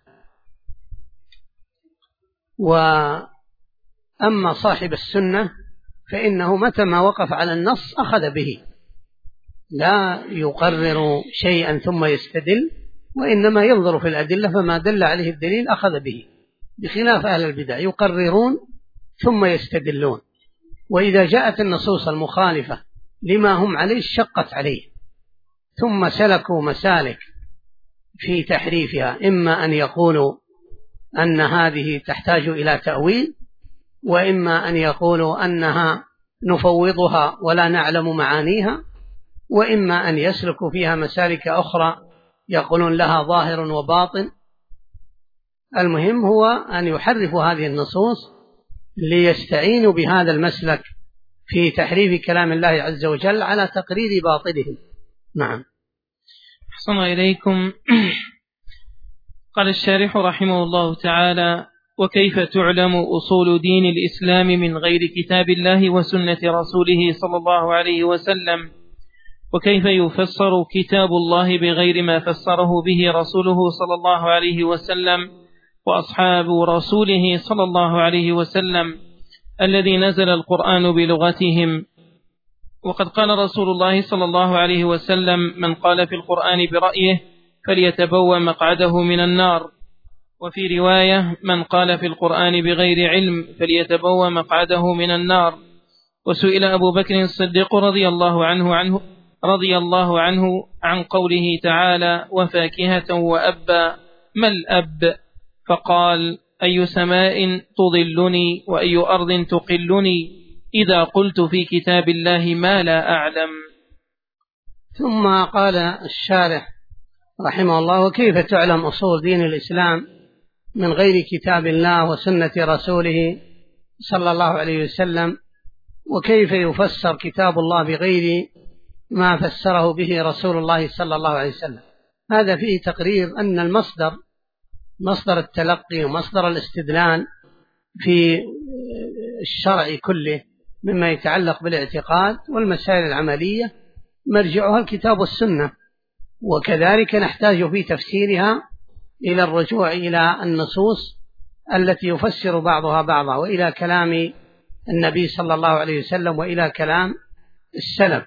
B: وأما صاحب السنة فإنه متى ما وقف على النص أخذ به، لا يقرر شيئا ثم يستدل، وإنما ينظر في الأدلة، فما دل عليه الدليل أخذ به، بخلاف أهل البدع يقررون ثم يستدلون، وإذا جاءت النصوص المخالفة لما هم عليه شقت عليه، ثم سلكوا مسالك في تحريفها، إما أن يقولوا أن هذه تحتاج إلى تأويل، وإما أن يقولوا أنها نفوضها ولا نعلم معانيها، وإما أن يسلكوا فيها مسالك أخرى يقولون لها ظاهر وباطن. المهم هو أن يحرفوا هذه النصوص ليستعينوا بهذا المسلك في تحريف كلام الله عز وجل على تقرير باطلهم. نعم.
A: أحسن إليكم. قال الشارح رحمه الله تعالى: وكيف تعلم أصول دين الإسلام من غير كتاب الله وسنة رسوله صلى الله عليه وسلم؟ وكيف يفسر كتاب الله بغير ما فسره به رسوله صلى الله عليه وسلم؟ وأصحاب رسوله صلى الله عليه وسلم الذي نزل القرآن بلغتهم. وقد قال رسول الله صلى الله عليه وسلم: من قال في القرآن برأيه فليتبوأ مقعده من النار. وفي رواية: من قال في القرآن بغير علم فليتبوأ مقعده من النار. وسئل أبو بكر الصديق رضي الله عنه عن قوله تعالى: وفاكهة وأبا، ما الأب؟ فقال: أي سماء تضلني وأي أرض تقلني إذا قلت في كتاب الله ما لا أعلم.
B: ثم قال الشارح رحمه الله: وكيف تعلم أصول دين الإسلام من غير كتاب الله وسنة رسوله صلى الله عليه وسلم؟ وكيف يفسر كتاب الله بغير ما فسره به رسول الله صلى الله عليه وسلم؟ هذا فيه تقرير أن المصدر، مصدر التلقي ومصدر الاستدلال في الشرع كله مما يتعلق بالاعتقاد والمسائل العملية مرجعها الكتاب والسنة، وكذلك نحتاج في تفسيرها إلى الرجوع إلى النصوص التي يفسر بعضها بعضا، وإلى كلام النبي صلى الله عليه وسلم، وإلى كلام السلف.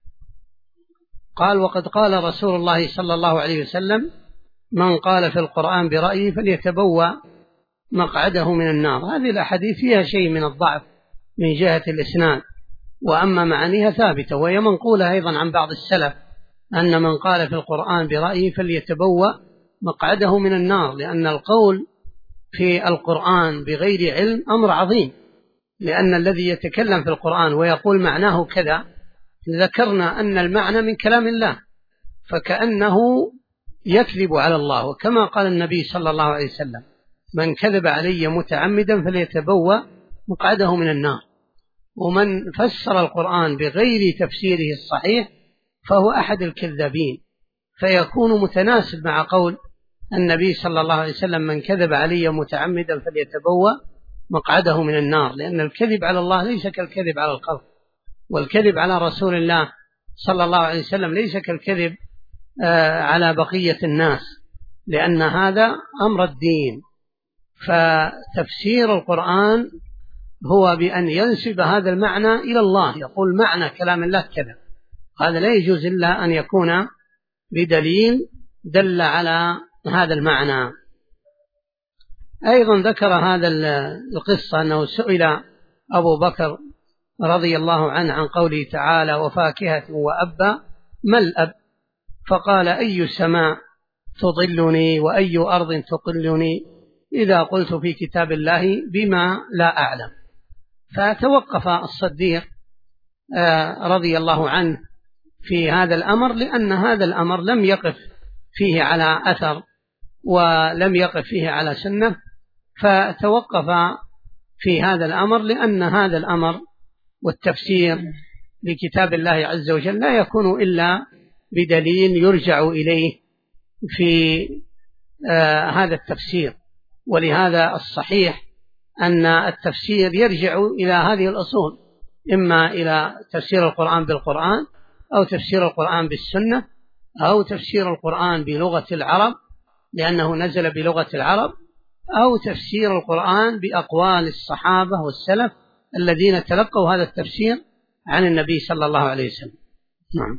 B: قال: وقد قال رسول الله صلى الله عليه وسلم: من قال في القرآن برأيه فليتبوأ مقعده من النار. هذه الأحاديث فيها شيء من الضعف من جهة الإسناد، وأما معانيها ثابتة، وهي منقولة أيضا عن بعض السلف أن من قال في القرآن برأيه فليتبوأ مقعده من النار، لأن القول في القرآن بغير علم أمر عظيم، لأن الذي يتكلم في القرآن ويقول معناه كذا، ذكرنا أن المعنى من كلام الله، فكأنه يكذب على الله. وكما قال النبي صلى الله عليه وسلم: من كذب علي متعمدا فليتبوأ مقعده من النار. ومن فسر القرآن بغير تفسيره الصحيح فهو أحد الكذابين، فيكون متناسب مع قول النبي صلى الله عليه وسلم: من كذب علي متعمدا فليتبوأ مقعده من النار، لأن الكذب على الله ليس كالكذب على الخلق، والكذب على رسول الله صلى الله عليه وسلم ليس كالكذب على بقية الناس، لأن هذا أمر الدين. فتفسير القرآن هو بأن ينسب هذا المعنى إلى الله، يقول معنى كلام الله كذا، هذا لا يجوز إلا أن يكون بدليل دل على هذا المعنى. أيضا ذكر هذا القصة أنه سئل أبو بكر رضي الله عنه عن قوله تعالى: وفاكهة وأبا، ما الأب؟ فقال: أي سماء تضلني وأي أرض تقلني إذا قلت في كتاب الله بما لا أعلم. فتوقف الصديق رضي الله عنه في هذا الأمر، لأن هذا الأمر لم يقف فيه على أثر ولم يقف فيه على سنة، فتوقف في هذا الأمر، لأن هذا الأمر والتفسير لكتاب الله عز وجل لا يكون إلا بدليل يرجع إليه في هذا التفسير. ولهذا الصحيح أن التفسير يرجع إلى هذه الأصول، إما إلى تفسير القرآن بالقرآن، أو تفسير القرآن بالسنة، أو تفسير القرآن بلغة العرب لأنه نزل بلغة العرب، أو تفسير القرآن بأقوال الصحابة والسلف الذين تلقوا هذا التفسير عن النبي صلى الله عليه وسلم. نعم.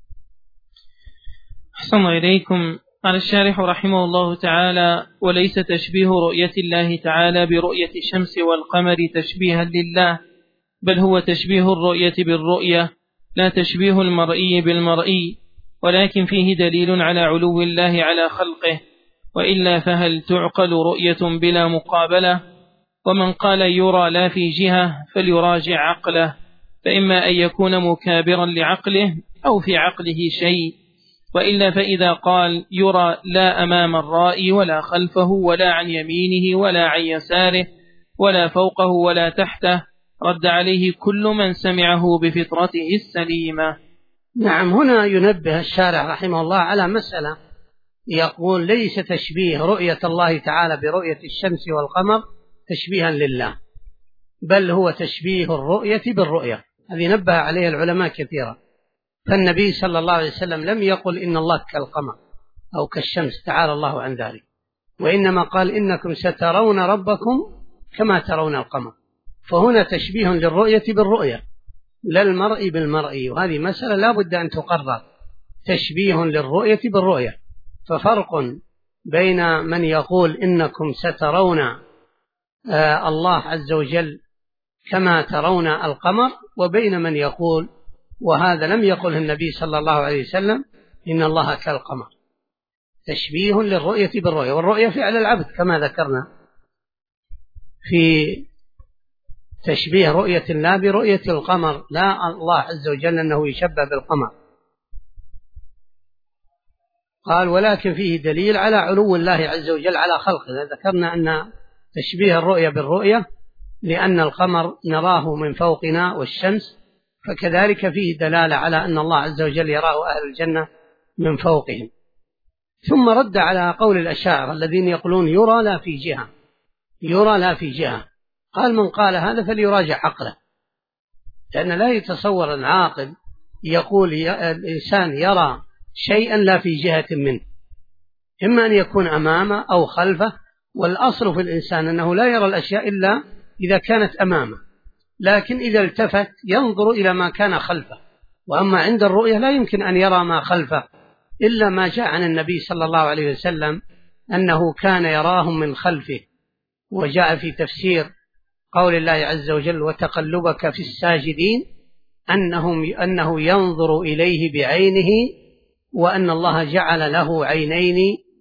A: أحسن إليكم. قال الشارح رحمه الله تعالى: وليس تشبيه رؤية الله تعالى برؤية الشمس والقمر تشبيها لله، بل هو تشبيه الرؤية بالرؤية، لا تشبيه المرئي بالمرئي، ولكن فيه دليل على علو الله على خلقه، وإلا فهل تعقل رؤية بلا مقابلة؟ ومن قال يرى لا في جهة فليراجع عقله، فإما أن يكون مكابرا لعقله أو في عقله شيء، وإلا فإذا قال يرى لا أمام الرائي ولا خلفه ولا عن يمينه ولا عن يساره ولا فوقه ولا تحته، رد عليه كل من سمعه بفطرته السليمة.
B: نعم. هنا ينبه الشارح رحمه الله على مسألة، يقول: ليس تشبيه رؤية الله تعالى برؤية الشمس والقمر تشبيها لله، بل هو تشبيه الرؤية بالرؤية. هذه نبه عليه العلماء كثيرا. فالنبي صلى الله عليه وسلم لم يقل إن الله كالقمر أو كالشمس، تعالى الله عن ذلك، وإنما قال إنكم سترون ربكم كما ترون القمر، فهنا تشبيه للرؤية بالرؤية لا المرء بالمرء، وهذه مسألة لا بد أن تقرر، تشبيه للرؤية بالرؤية. ففرق بين من يقول إنكم سترون الله عز وجل كما ترون القمر، وبين من يقول، وهذا لم يقله النبي صلى الله عليه وسلم، إن الله كالقمر. تشبيه للرؤية بالرؤية، والرؤية فعل العبد كما ذكرنا في تشبيه رؤية الله برؤية القمر، لا الله عز وجل أنه يشبه بالقمر. قال ولكن فيه دليل على علو الله عز وجل على خلقه. ذكرنا أن تشبيه الرؤية بالرؤية لأن القمر نراه من فوقنا والشمس، فكذلك فيه دلالة على أن الله عز وجل يراه أهل الجنة من فوقهم. ثم رد على قول الأشاعرة الذين يقولون يرى لا في جهة، يرى لا في جهة. قال من قال هذا فليراجع عقله، لأن لا يتصور العاقل يقول الإنسان يرى شيئا لا في جهة منه، إما أن يكون أمامه أو خلفه، والأصل في الإنسان أنه لا يرى الأشياء إلا إذا كانت أمامه، لكن إذا التفت ينظر إلى ما كان خلفه. وأما عند الرؤية لا يمكن أن يرى ما خلفه إلا ما جاء عن النبي صلى الله عليه وسلم أنه كان يراهم من خلفه. وجاء في تفسير قول الله عز وجل وتقلبك في الساجدين أنه ينظر إليه بعينه، وأن الله جعل له عينين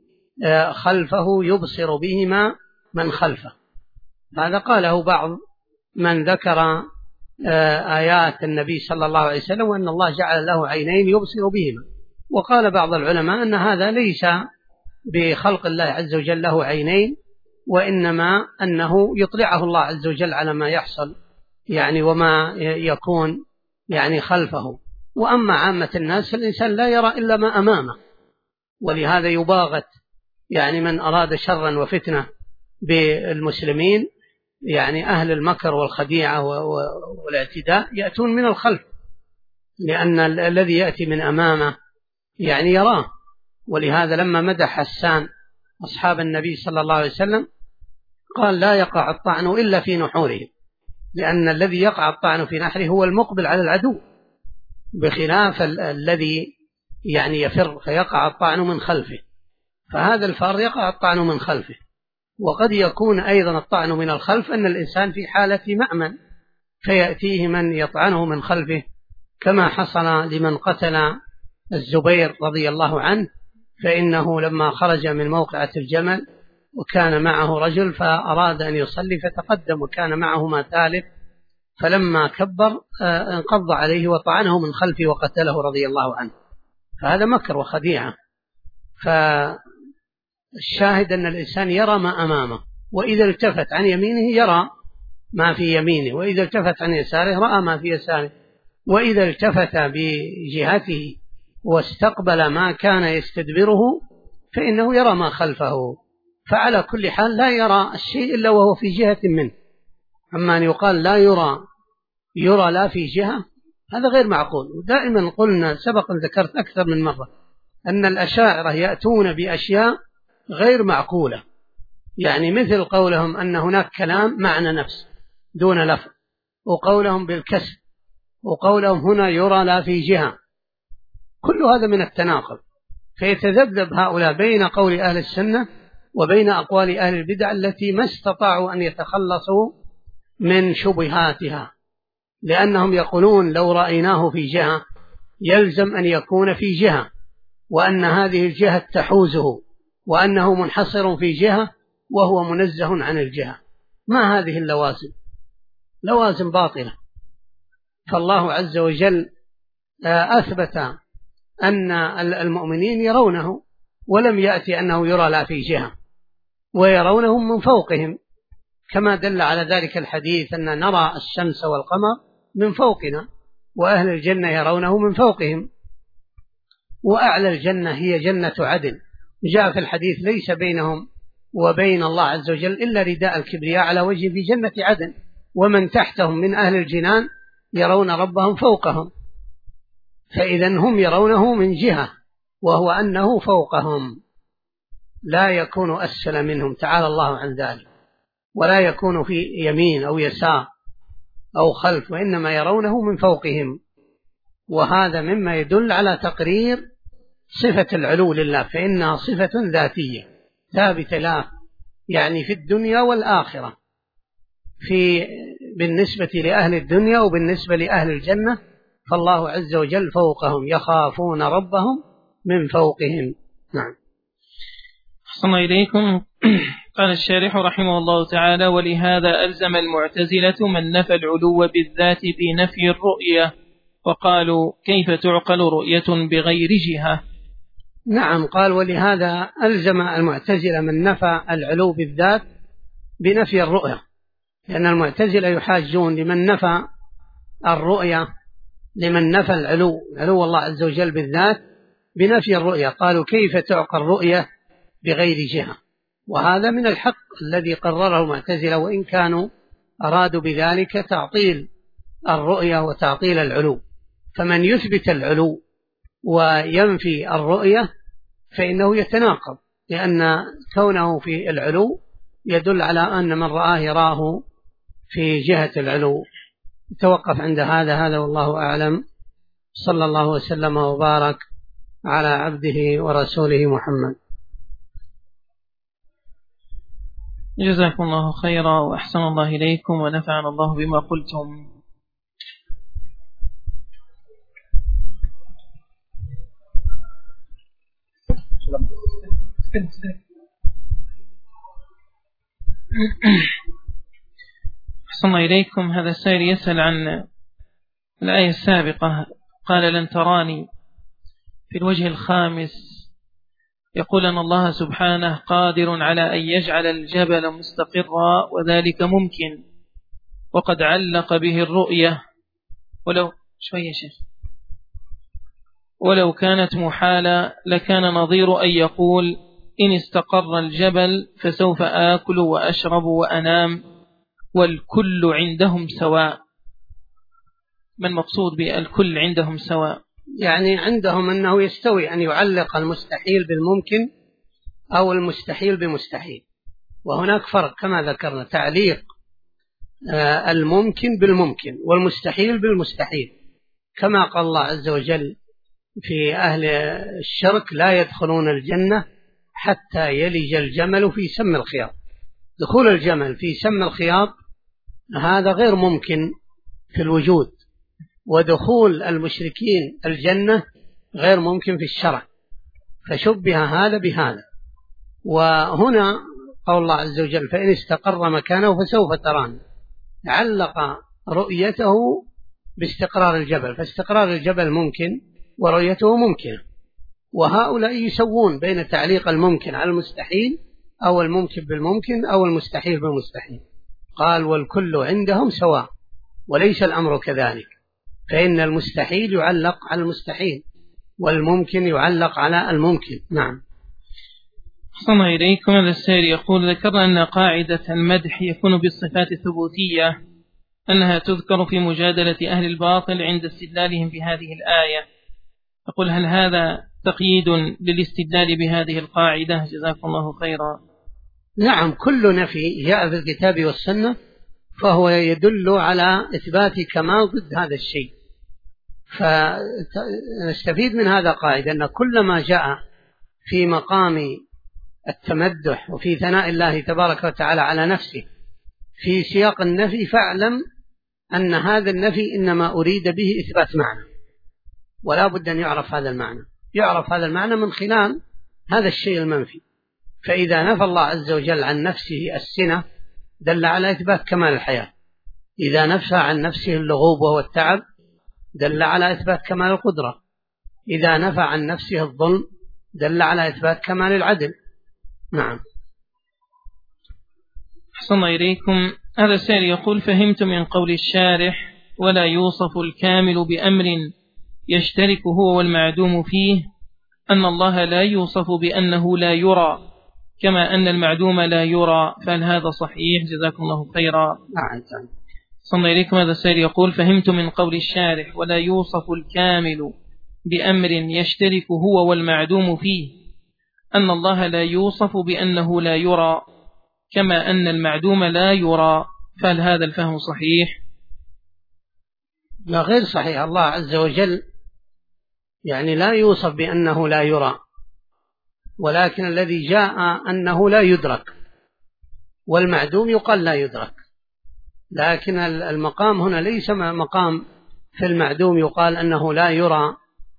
B: خلفه يبصر بهما من خلفه. هذا قاله بعض من ذكر آيات النبي صلى الله عليه وسلم، وأن الله جعل له عينين يبصر بهما. وقال بعض العلماء أن هذا ليس بخلق الله عز وجل له عينين، وإنما أنه يطلعه الله عز وجل على ما يحصل يعني وما يكون يعني خلفه. وأما عامة الناس فالإنسان لا يرى إلا ما أمامه، ولهذا يباغت يعني من أراد شرا وفتنة بالمسلمين، يعني أهل المكر والخديعة والاعتداء يأتون من الخلف، لأن الذي يأتي من أمامه يعني يراه. ولهذا لما مدح حسان أصحاب النبي صلى الله عليه وسلم قال لا يقع الطعن إلا في نحوره، لأن الذي يقع الطعن في نحره هو المقبل على العدو، بخلاف الذي يعني يفر فيقع الطعن من خلفه. فهذا الفار يقع الطعن من خلفه. وقد يكون أيضا الطعن من الخلف أن الإنسان في حالة مأمن فيأتيه من يطعنه من خلفه، كما حصل لمن قتل الزبير رضي الله عنه، فإنه لما خرج من موقعة الجمل وكان معه رجل فأراد أن يصلي فتقدم وكان معهما ثالث، فلما كبر انقض عليه وطعنه من خلفه وقتله رضي الله عنه. فهذا مكر وخديعة. فالشاهد أن الإنسان يرى ما أمامه، وإذا التفت عن يمينه يرى ما في يمينه، وإذا التفت عن يساره رأى ما في يساره، وإذا التفت بجهته واستقبل ما كان يستدبره فإنه يرى ما خلفه. فعلى كل حال لا يرى الشيء إلا وهو في جهة منه. أما أن يقال لا يرى لا في جهة، هذا غير معقول. ودائما قلنا سبقا ذكرت أكثر من مرة أن الأشاعرة يأتون بأشياء غير معقولة، يعني مثل قولهم أن هناك كلام معنى نفس دون لفظ، وقولهم بالكسر، وقولهم هنا يرى لا في جهة، كل هذا من التناقض. فيتذبذب هؤلاء بين قول أهل السنة وبين أقوال أهل البدع التي ما استطاعوا أن يتخلصوا من شبهاتها، لأنهم يقولون لو رأيناه في جهة يلزم أن يكون في جهة، وأن هذه الجهة تحوزه، وأنه منحصر في جهة وهو منزه عن الجهة. ما هذه اللوازم؟ لوازم باطلة. فالله عز وجل أثبت أن المؤمنين يرونه، ولم يأتي أنه يرى لا في جهة، ويرونهم من فوقهم، كما دل على ذلك الحديث أن نرى الشمس والقمر من فوقنا، وأهل الجنة يرونه من فوقهم، وأعلى الجنة هي جنة عدن. جاء في الحديث ليس بينهم وبين الله عز وجل إلا رداء الكبرياء على وجه في جنة عدن، ومن تحتهم من أهل الجنان يرون ربهم فوقهم. فإذا هم يرونه من جهة وهو أنه فوقهم. لا يكون أسفل منهم تعالى الله عن ذلك، ولا يكون في يمين أو يسار أو خلف، وإنما يرونه من فوقهم. وهذا مما يدل على تقرير صفة العلو لله، فإنها صفة ذاتية ثابتة له، يعني في الدنيا والآخرة، بالنسبة لأهل الدنيا وبالنسبة لأهل الجنة، فالله عز وجل فوقهم يخافون ربهم من فوقهم. نعم.
A: أحسن إليكم. قال الشارح رحمه الله تعالى: ولهذا ألزم المعتزلة من نفى العلو بالذات بنفي الرؤية، وقالوا كيف تعقل رؤية بغير جهة؟
B: نعم، قال ولهذا ألزم المعتزلة من نفى العلو بالذات بنفي الرؤية، لأن المعتزلة يحاجون لمن نفى الرؤية، لمن نفى علو الله عز وجل بالذات بنفي الرؤية، قالوا كيف تعقل رؤية بغير جهة؟ وهذا من الحق الذي قرره المعتزلة، وإن كانوا أرادوا بذلك تعطيل الرؤية وتعطيل العلو. فمن يثبت العلو وينفي الرؤية فإنه يتناقض، لأن كونه في العلو يدل على أن من رآه يراه في جهة العلو. توقف عند هذا والله أعلم. صلى الله وسلم وبارك على عبده ورسوله محمد.
A: جزاكم الله خيرا وأحسن الله إليكم ونفعنا الله بما قلتم. أحسن إليكم. هذا السائل يسأل عن الآية السابقة: قال لن تراني. في الوجه الخامس يقول أن الله سبحانه قادر على أن يجعل الجبل مستقرا وذلك ممكن، وقد علق به الرؤية، ولو كانت محالة لكان نظير أن يقول إن استقر الجبل فسوف آكل وأشرب وأنام والكل عندهم سواء. من مقصود بالكل عندهم سواء؟
B: يعني عندهم أنه يستوي أن يعلق المستحيل بالممكن أو المستحيل بمستحيل، وهناك فرق كما ذكرنا، تعليق الممكن بالممكن والمستحيل بالمستحيل، كما قال الله عز وجل في أهل الشرك: لا يدخلون الجنة حتى يلج الجمل في سم الخياط. دخول الجمل في سم الخياط هذا غير ممكن في الوجود، ودخول المشركين الجنة غير ممكن في الشرع، فشبه هذا بهذا. وهنا قول الله عز وجل: فإن استقر مكانه فسوف تراني، علق رؤيته باستقرار الجبل، فاستقرار الجبل ممكن ورؤيته ممكنة. وهؤلاء يسوون بين تعليق الممكن على المستحيل أو الممكن بالممكن أو المستحيل بالمستحيل. قال: والكل عندهم سواء، وليس الأمر كذلك، فإن المستحيل يعلق على المستحيل والممكن يعلق على الممكن. نعم.
A: أحسن إليكم. هذا السائل يقول: ذكرنا أن قاعدة المدح يكون بالصفات الثبوتية، أنها تذكر في مجادلة أهل الباطل عند استدلالهم بهذه الآية. أقول: هل هذا تقييد للاستدلال بهذه القاعدة؟ جزاكم الله خيرا.
B: نعم، كل نفي جاء في الكتاب والسنة فهو يدل على إثبات كمال ضد هذا الشيء. فنستفيد من هذا قاعدة أن كل ما جاء في مقام التمدح وفي ثناء الله تبارك وتعالى على نفسه في سياق النفي، فاعلم أن هذا النفي إنما أريد به إثبات معنى، ولا بد أن يعرف هذا المعنى. يعرف هذا المعنى من خلال هذا الشيء المنفي. فإذا نفى الله عز وجل عن نفسه السنة دل على إثبات كمال الحياة، إذا نفى عن نفسه اللغوب وهو التعب دل على إثبات كمال القدرة، إذا نفى عن نفسه الظلم دل على إثبات كمال العدل. نعم.
A: أحسن إليكم. هذا السائل يقول: فهمت من قول الشارح ولا يوصف الكامل بأمر يشترك هو والمعدوم فيه أن الله لا يوصف بأنه لا يرى كما أن المعدوم لا يرى، فهل هذا صحيح؟ جزاكم الله خيرا.
B: نعم.
A: صلى إليكم. هذا السائل يقول: فهمت من قول الشارح ولا يوصف الكامل بأمر يشترك هو والمعدوم فيه أن الله لا يوصف بأنه لا يرى كما أن المعدوم لا يرى، فهل هذا الفهم صحيح؟
B: لا، غير صحيح. الله عز وجل يعني لا يوصف بأنه لا يرى، ولكن الذي جاء أنه لا يدرك، والمعدوم يقال لا يدرك. لكن المقام هنا ليس مقام في المعدوم يقال أنه لا يرى،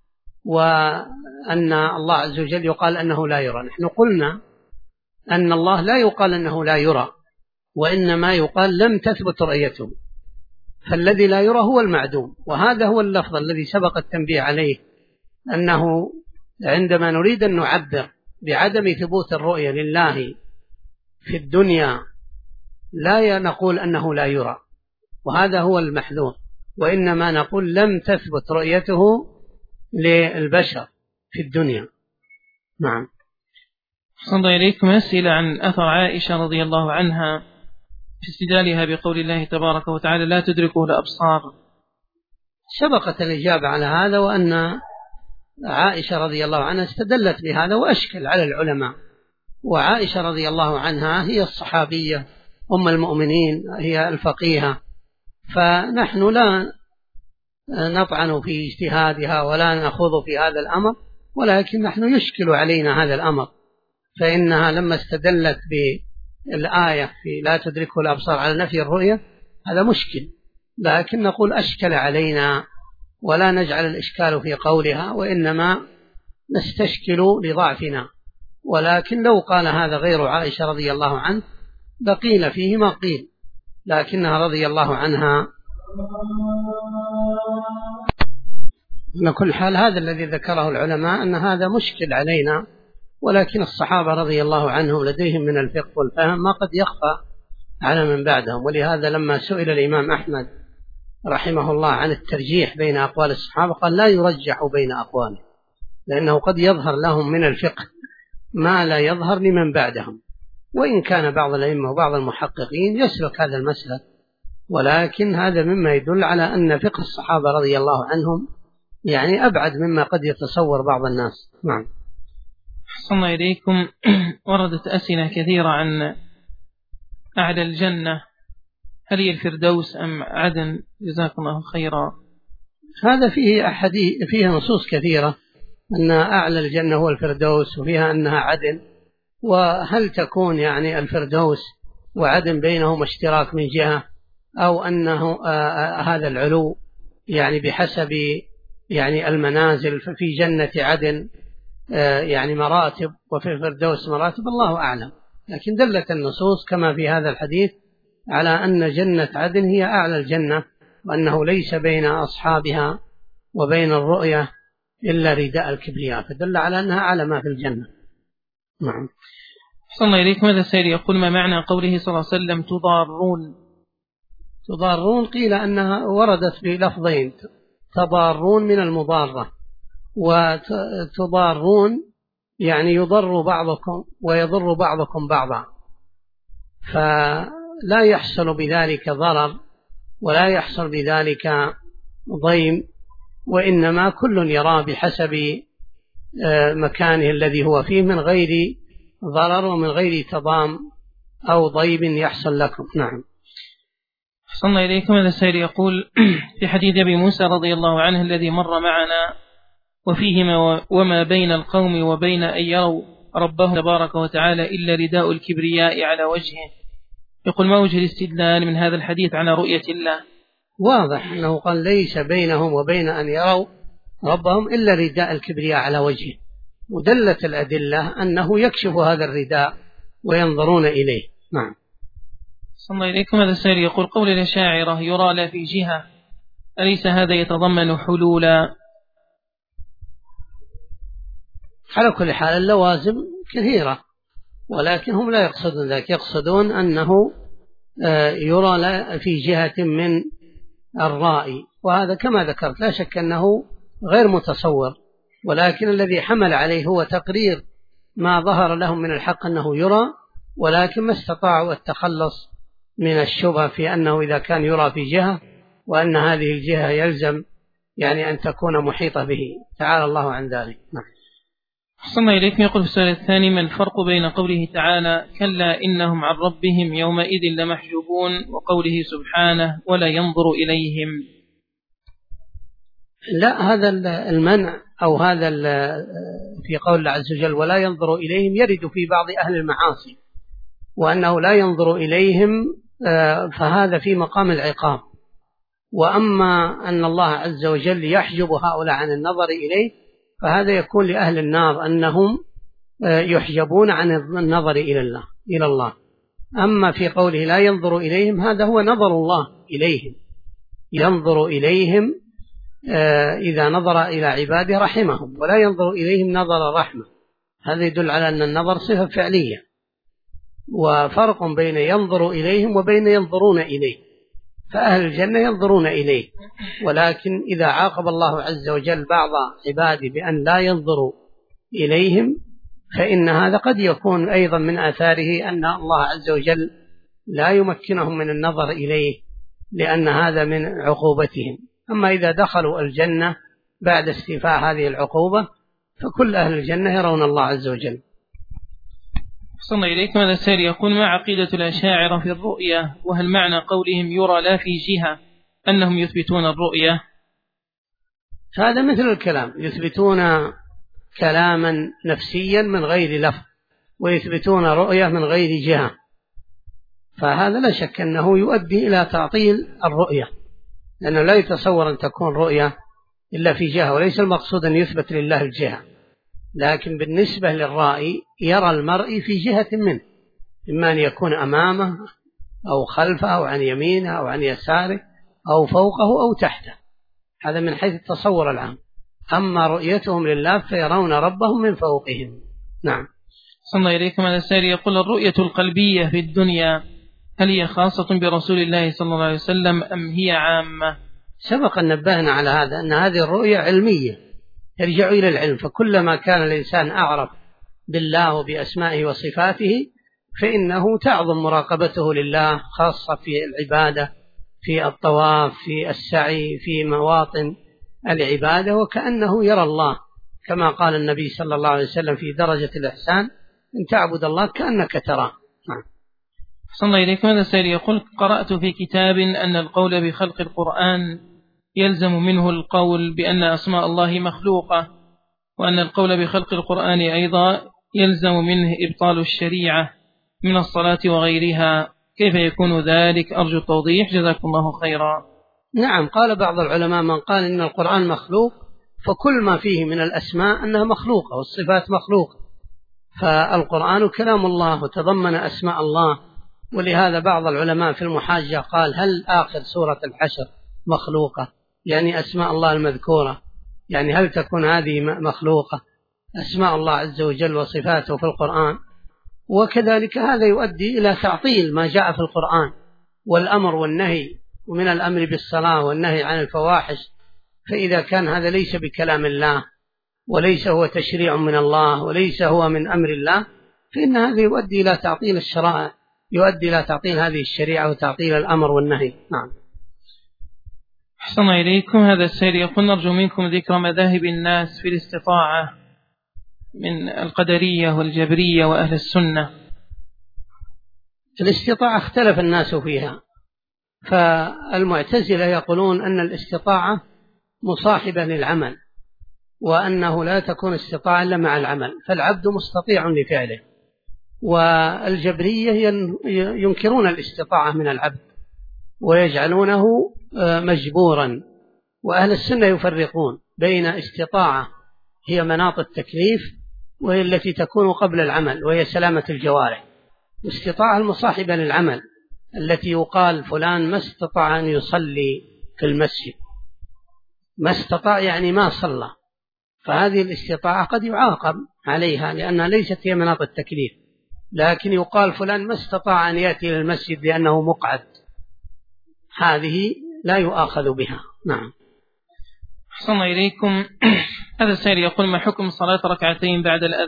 B: وأن الله عز وجل يقال أنه لا يرى. نحن قلنا أن الله لا يقال أنه لا يرى، وإنما يقال لم تثبت رؤيته، فالذي لا يرى هو المعدوم. وهذا هو اللفظ الذي سبق التنبيه عليه، أنه عندما نريد أن نعبر بعدم ثبوت الرؤية لله في الدنيا لا نقول أنه لا يرى، وهذا هو المحذور، وإنما نقول لم تثبت رؤيته للبشر في الدنيا. نعم.
A: أحسن الله إليكم. أسئلة عن أثر عائشة رضي الله عنها في استدلالها بقول الله تبارك وتعالى لا تدركه الأبصار.
B: سبقت الإجابة على هذا، وأن عائشة رضي الله عنها استدلت بهذا وأشكل على العلماء. وعائشة رضي الله عنها هي الصحابية أم المؤمنين، هي الفقيهة، فنحن لا نطعن في اجتهادها ولا نخوض في هذا الأمر، ولكن نحن يشكل علينا هذا الأمر، فإنها لما استدلت بالآية في لا تدركه الأبصار على نفي الرؤية هذا مشكل، لكن نقول أشكل علينا، ولا نجعل الإشكال في قولها، وإنما نستشكل لضعفنا. ولكن لو قال هذا غير عائشة رضي الله عنه لقيل فيه ما قيل، لكنها رضي الله عنها. على كل حال هذا الذي ذكره العلماء أن هذا مشكل علينا، ولكن الصحابة رضي الله عنهم لديهم من الفقه والفهم ما قد يخفى على من بعدهم. ولهذا لما سئل الإمام أحمد رحمه الله عن الترجيح بين أقوال الصحابة قال لا يرجح بين أقواله، لأنه قد يظهر لهم من الفقه ما لا يظهر لمن بعدهم، وإن كان بعض الأئمة وبعض المحققين يسلك هذا المسلك، ولكن هذا مما يدل على أن فقه الصحابة رضي الله عنهم يعني أبعد مما قد يتصور بعض الناس. نعم.
A: أحسن الله إليكم. وردت أسئلة كثيرة عن أعلى الجنة، هل هي الفردوس أم عدن؟ جزاكم الله خيرا.
B: هذا فيه نصوص كثيرة أن أعلى الجنة هو الفردوس، وفيها أنها عدن. وهل تكون يعني الفردوس وعدن بينهما اشتراك من جهة، أو أنه هذا العلو يعني بحسب يعني المنازل، ففي جنة عدن يعني مراتب وفي الفردوس مراتب، الله أعلم. لكن دلت النصوص كما في هذا الحديث على أن جنة عدن هي أعلى الجنة، وأنه ليس بين أصحابها وبين الرؤية إلا رداء الكبرياء، فدل على أنها أعلى ما في الجنة. نعم.
A: أحسن الله إليكم. هذا السائل يقول ما معنى قوله صلى الله عليه وسلم
B: تضارون؟ قيل أنها وردت بلفظين، تضارون من المضارة، وتضارون يعني يضر بعضكم ويضر بعضكم بعضا، فلا يحصل بذلك ضرر ولا يحصل بذلك ضيم، وإنما كل يرى بحسب مكانه الذي هو فيه من غير ضرر ومن غير تضام أو ضيب يحصل لكم. نعم.
A: أحسن الله إليكم. هذا السائل يقول في حديث أبي موسى رضي الله عنه الذي مر معنا وفيهما وما بين القوم وبين أن يروا ربهم تبارك وتعالى إلا رداء الكبرياء على وجهه، يقول ما وجه الاستدلال من هذا الحديث على رؤية الله؟
B: واضح أنه قال ليس بينهم وبين أن يروا ربهم إلا رداء الكبرياء على وجهه، ودلت الأدلة أنه يكشف هذا الرداء وينظرون إليه. نعم.
A: صلى الله إليكم. هذا السائل يقول قول الأشاعرة يرى لا في جهة، أليس هذا يتضمن حلولا؟
B: على كل حال اللوازم كثيرة، ولكن هم لا يقصدون ذلك، يقصدون أنه يرى لا في جهة من الرائي، وهذا كما ذكرت لا شك أنه غير متصور، ولكن الذي حمل عليه هو تقرير ما ظهر لهم من الحق أنه يرى، ولكن ما استطاعوا التخلص من الشبهة في أنه إذا كان يرى في جهة وأن هذه الجهة يلزم يعني أن تكون محيطة به، تعالى الله عن ذلك. نعم.
A: أحسن إليكم. يقول في السؤال الثاني: ما الفرق بين قوله تعالى كلا إنهم عن ربهم يومئذ لمحجوبون وقوله سبحانه ولا ينظر إليهم؟
B: لا، هذا المنع أو هذا في قول الله عز وجل ولا ينظر إليهم يرد في بعض أهل المعاصي، وأنه لا ينظر إليهم فهذا في مقام العقاب. وأما أن الله عز وجل يحجب هؤلاء عن النظر إليه فهذا يكون لأهل النار أنهم يحجبون عن النظر إلى الله. أما في قوله لا ينظر إليهم هذا هو نظر الله إليهم، ينظر إليهم إذا نظر إلى عباده رحمهم، ولا ينظر إليهم نظر رحمة. هذا يدل على أن النظر صفة فعلية، وفرق بين ينظر إليهم وبين ينظرون إليه. فأهل الجنة ينظرون إليه، ولكن إذا عاقب الله عز وجل بعض عباده بأن لا ينظروا إليهم فإن هذا قد يكون أيضا من آثاره أن الله عز وجل لا يمكنهم من النظر إليه، لأن هذا من عقوبتهم. أما إذا دخلوا الجنة بعد استيفاء هذه العقوبة فكل أهل الجنة يرون الله عز وجل.
A: صلى الله إليكم. هذا السائل يقول: ما عقيدة الأشاعرة في الرؤية؟ وهل معنى قولهم يرى لا في جهة أنهم يثبتون الرؤية؟
B: هذا مثل الكلام، يثبتون كلاما نفسيا من غير لفظ، ويثبتون رؤية من غير جهة، فهذا لا شك أنه يؤدي إلى تعطيل الرؤية، لأنه لا يتصور أن تكون رؤية إلا في جهة، وليس المقصود أن يثبت لله الجهة، لكن بالنسبة للرائي يرى المرء في جهة منه، إما أن يكون أمامه أو خلفه أو عن يمينه أو عن يساره أو فوقه أو تحته، هذا من حيث التصور العام. أما رؤيتهم لله فيرون ربهم من فوقهم. نعم.
A: صلى الله إليكم. هذا السائل يقول: الرؤية القلبية في الدنيا هل هي خاصة برسول الله صلى الله عليه وسلم أم هي عامة؟
B: سبق أن نبهنا على هذا، أن هذه الرؤية علمية يرجع إلى العلم، فكلما كان الإنسان أعرف بالله وبأسمائه وصفاته فإنه تعظم مراقبته لله، خاصة في العبادة، في الطواف، في السعي، في مواطن العبادة، وكأنه يرى الله، كما قال النبي صلى الله عليه وسلم في درجة الإحسان: أن تعبد الله كأنك تراه.
A: صلى الله إليكم. هذا السائل يقول: قرأت في كتاب أن القول بخلق القرآن يلزم منه القول بأن أسماء الله مخلوقة، وأن القول بخلق القرآن أيضا يلزم منه إبطال الشريعة من الصلاة وغيرها، كيف يكون ذلك؟ أرجو التوضيح، جزاكم الله خيرا.
B: نعم، قال بعض العلماء من قال إن القرآن مخلوق فكل ما فيه من الأسماء أنها مخلوقة والصفات مخلوقة، فالقرآن كلام الله وتضمن أسماء الله، ولهذا بعض العلماء في المحاجة قال: هل آخر سورة الحشر مخلوقة؟ يعني أسماء الله المذكورة، يعني هل تكون هذه مخلوقة؟ أسماء الله عز وجل وصفاته في القرآن. وكذلك هذا يؤدي إلى تعطيل ما جاء في القرآن والأمر والنهي، ومن الأمر بالصلاة والنهي عن الفواحش، فإذا كان هذا ليس بكلام الله وليس هو تشريع من الله وليس هو من أمر الله فإن هذا يؤدي إلى تعطيل الشرائع، يؤدي إلى تعطيل هذه الشريعة وتعطيل الأمر والنهي. نعم.
A: أحسن إليكم. هذا السائل يقول: نرجو منكم ذكر مذاهب الناس في الاستطاعة من القدرية والجبرية وأهل السنة.
B: الاستطاعة اختلف الناس فيها، فالمعتزلة يقولون أن الاستطاعة مصاحبة للعمل، وأنه لا تكون استطاعة إلا مع العمل، فالعبد مستطيع لفعله. والجبرية ينكرون الاستطاعة من العبد ويجعلونه مجبورا. وأهل السنة يفرقون بين استطاعة هي مناط التكليف وهي التي تكون قبل العمل وهي سلامة الجوارح، واستطاعة المصاحبة للعمل التي يقال فلان ما استطاع أن يصلي في المسجد، ما استطاع يعني ما صلى، فهذه الاستطاعة قد يعاقب عليها لأنها ليست هي مناط التكليف. لكن يقال فلان ما استطاع أن يأتي إلى المسجد لأنه مقعد، هذه لا يؤاخذ بها. نعم.
A: أحسن إليكم. هذا السائل يقول: ما حكم صلاة ركعتين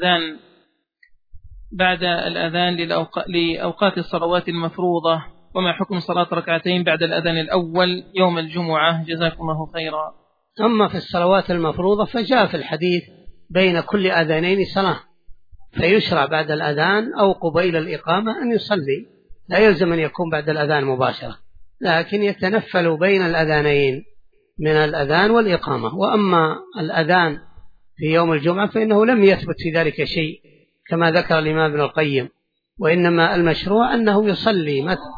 A: بعد الأذان لأوقات الصلوات المفروضة، وما حكم صلاة ركعتين بعد الأذان الأول يوم الجمعة؟ جزاكم الله خيرا.
B: أما في الصلوات المفروضة فجاء في الحديث بين كل أذانين صلاة، فيشرع بعد الأذان أو قبيل الإقامة أن يصلي، لا يلزم أن يكون بعد الأذان مباشرة، لكن يتنفل بين الأذانين من الأذان والإقامة. وأما الأذان في يوم الجمعة فإنه لم يثبت في ذلك شيء كما ذكر الإمام ابن القيم، وإنما المشروع أنه يصلي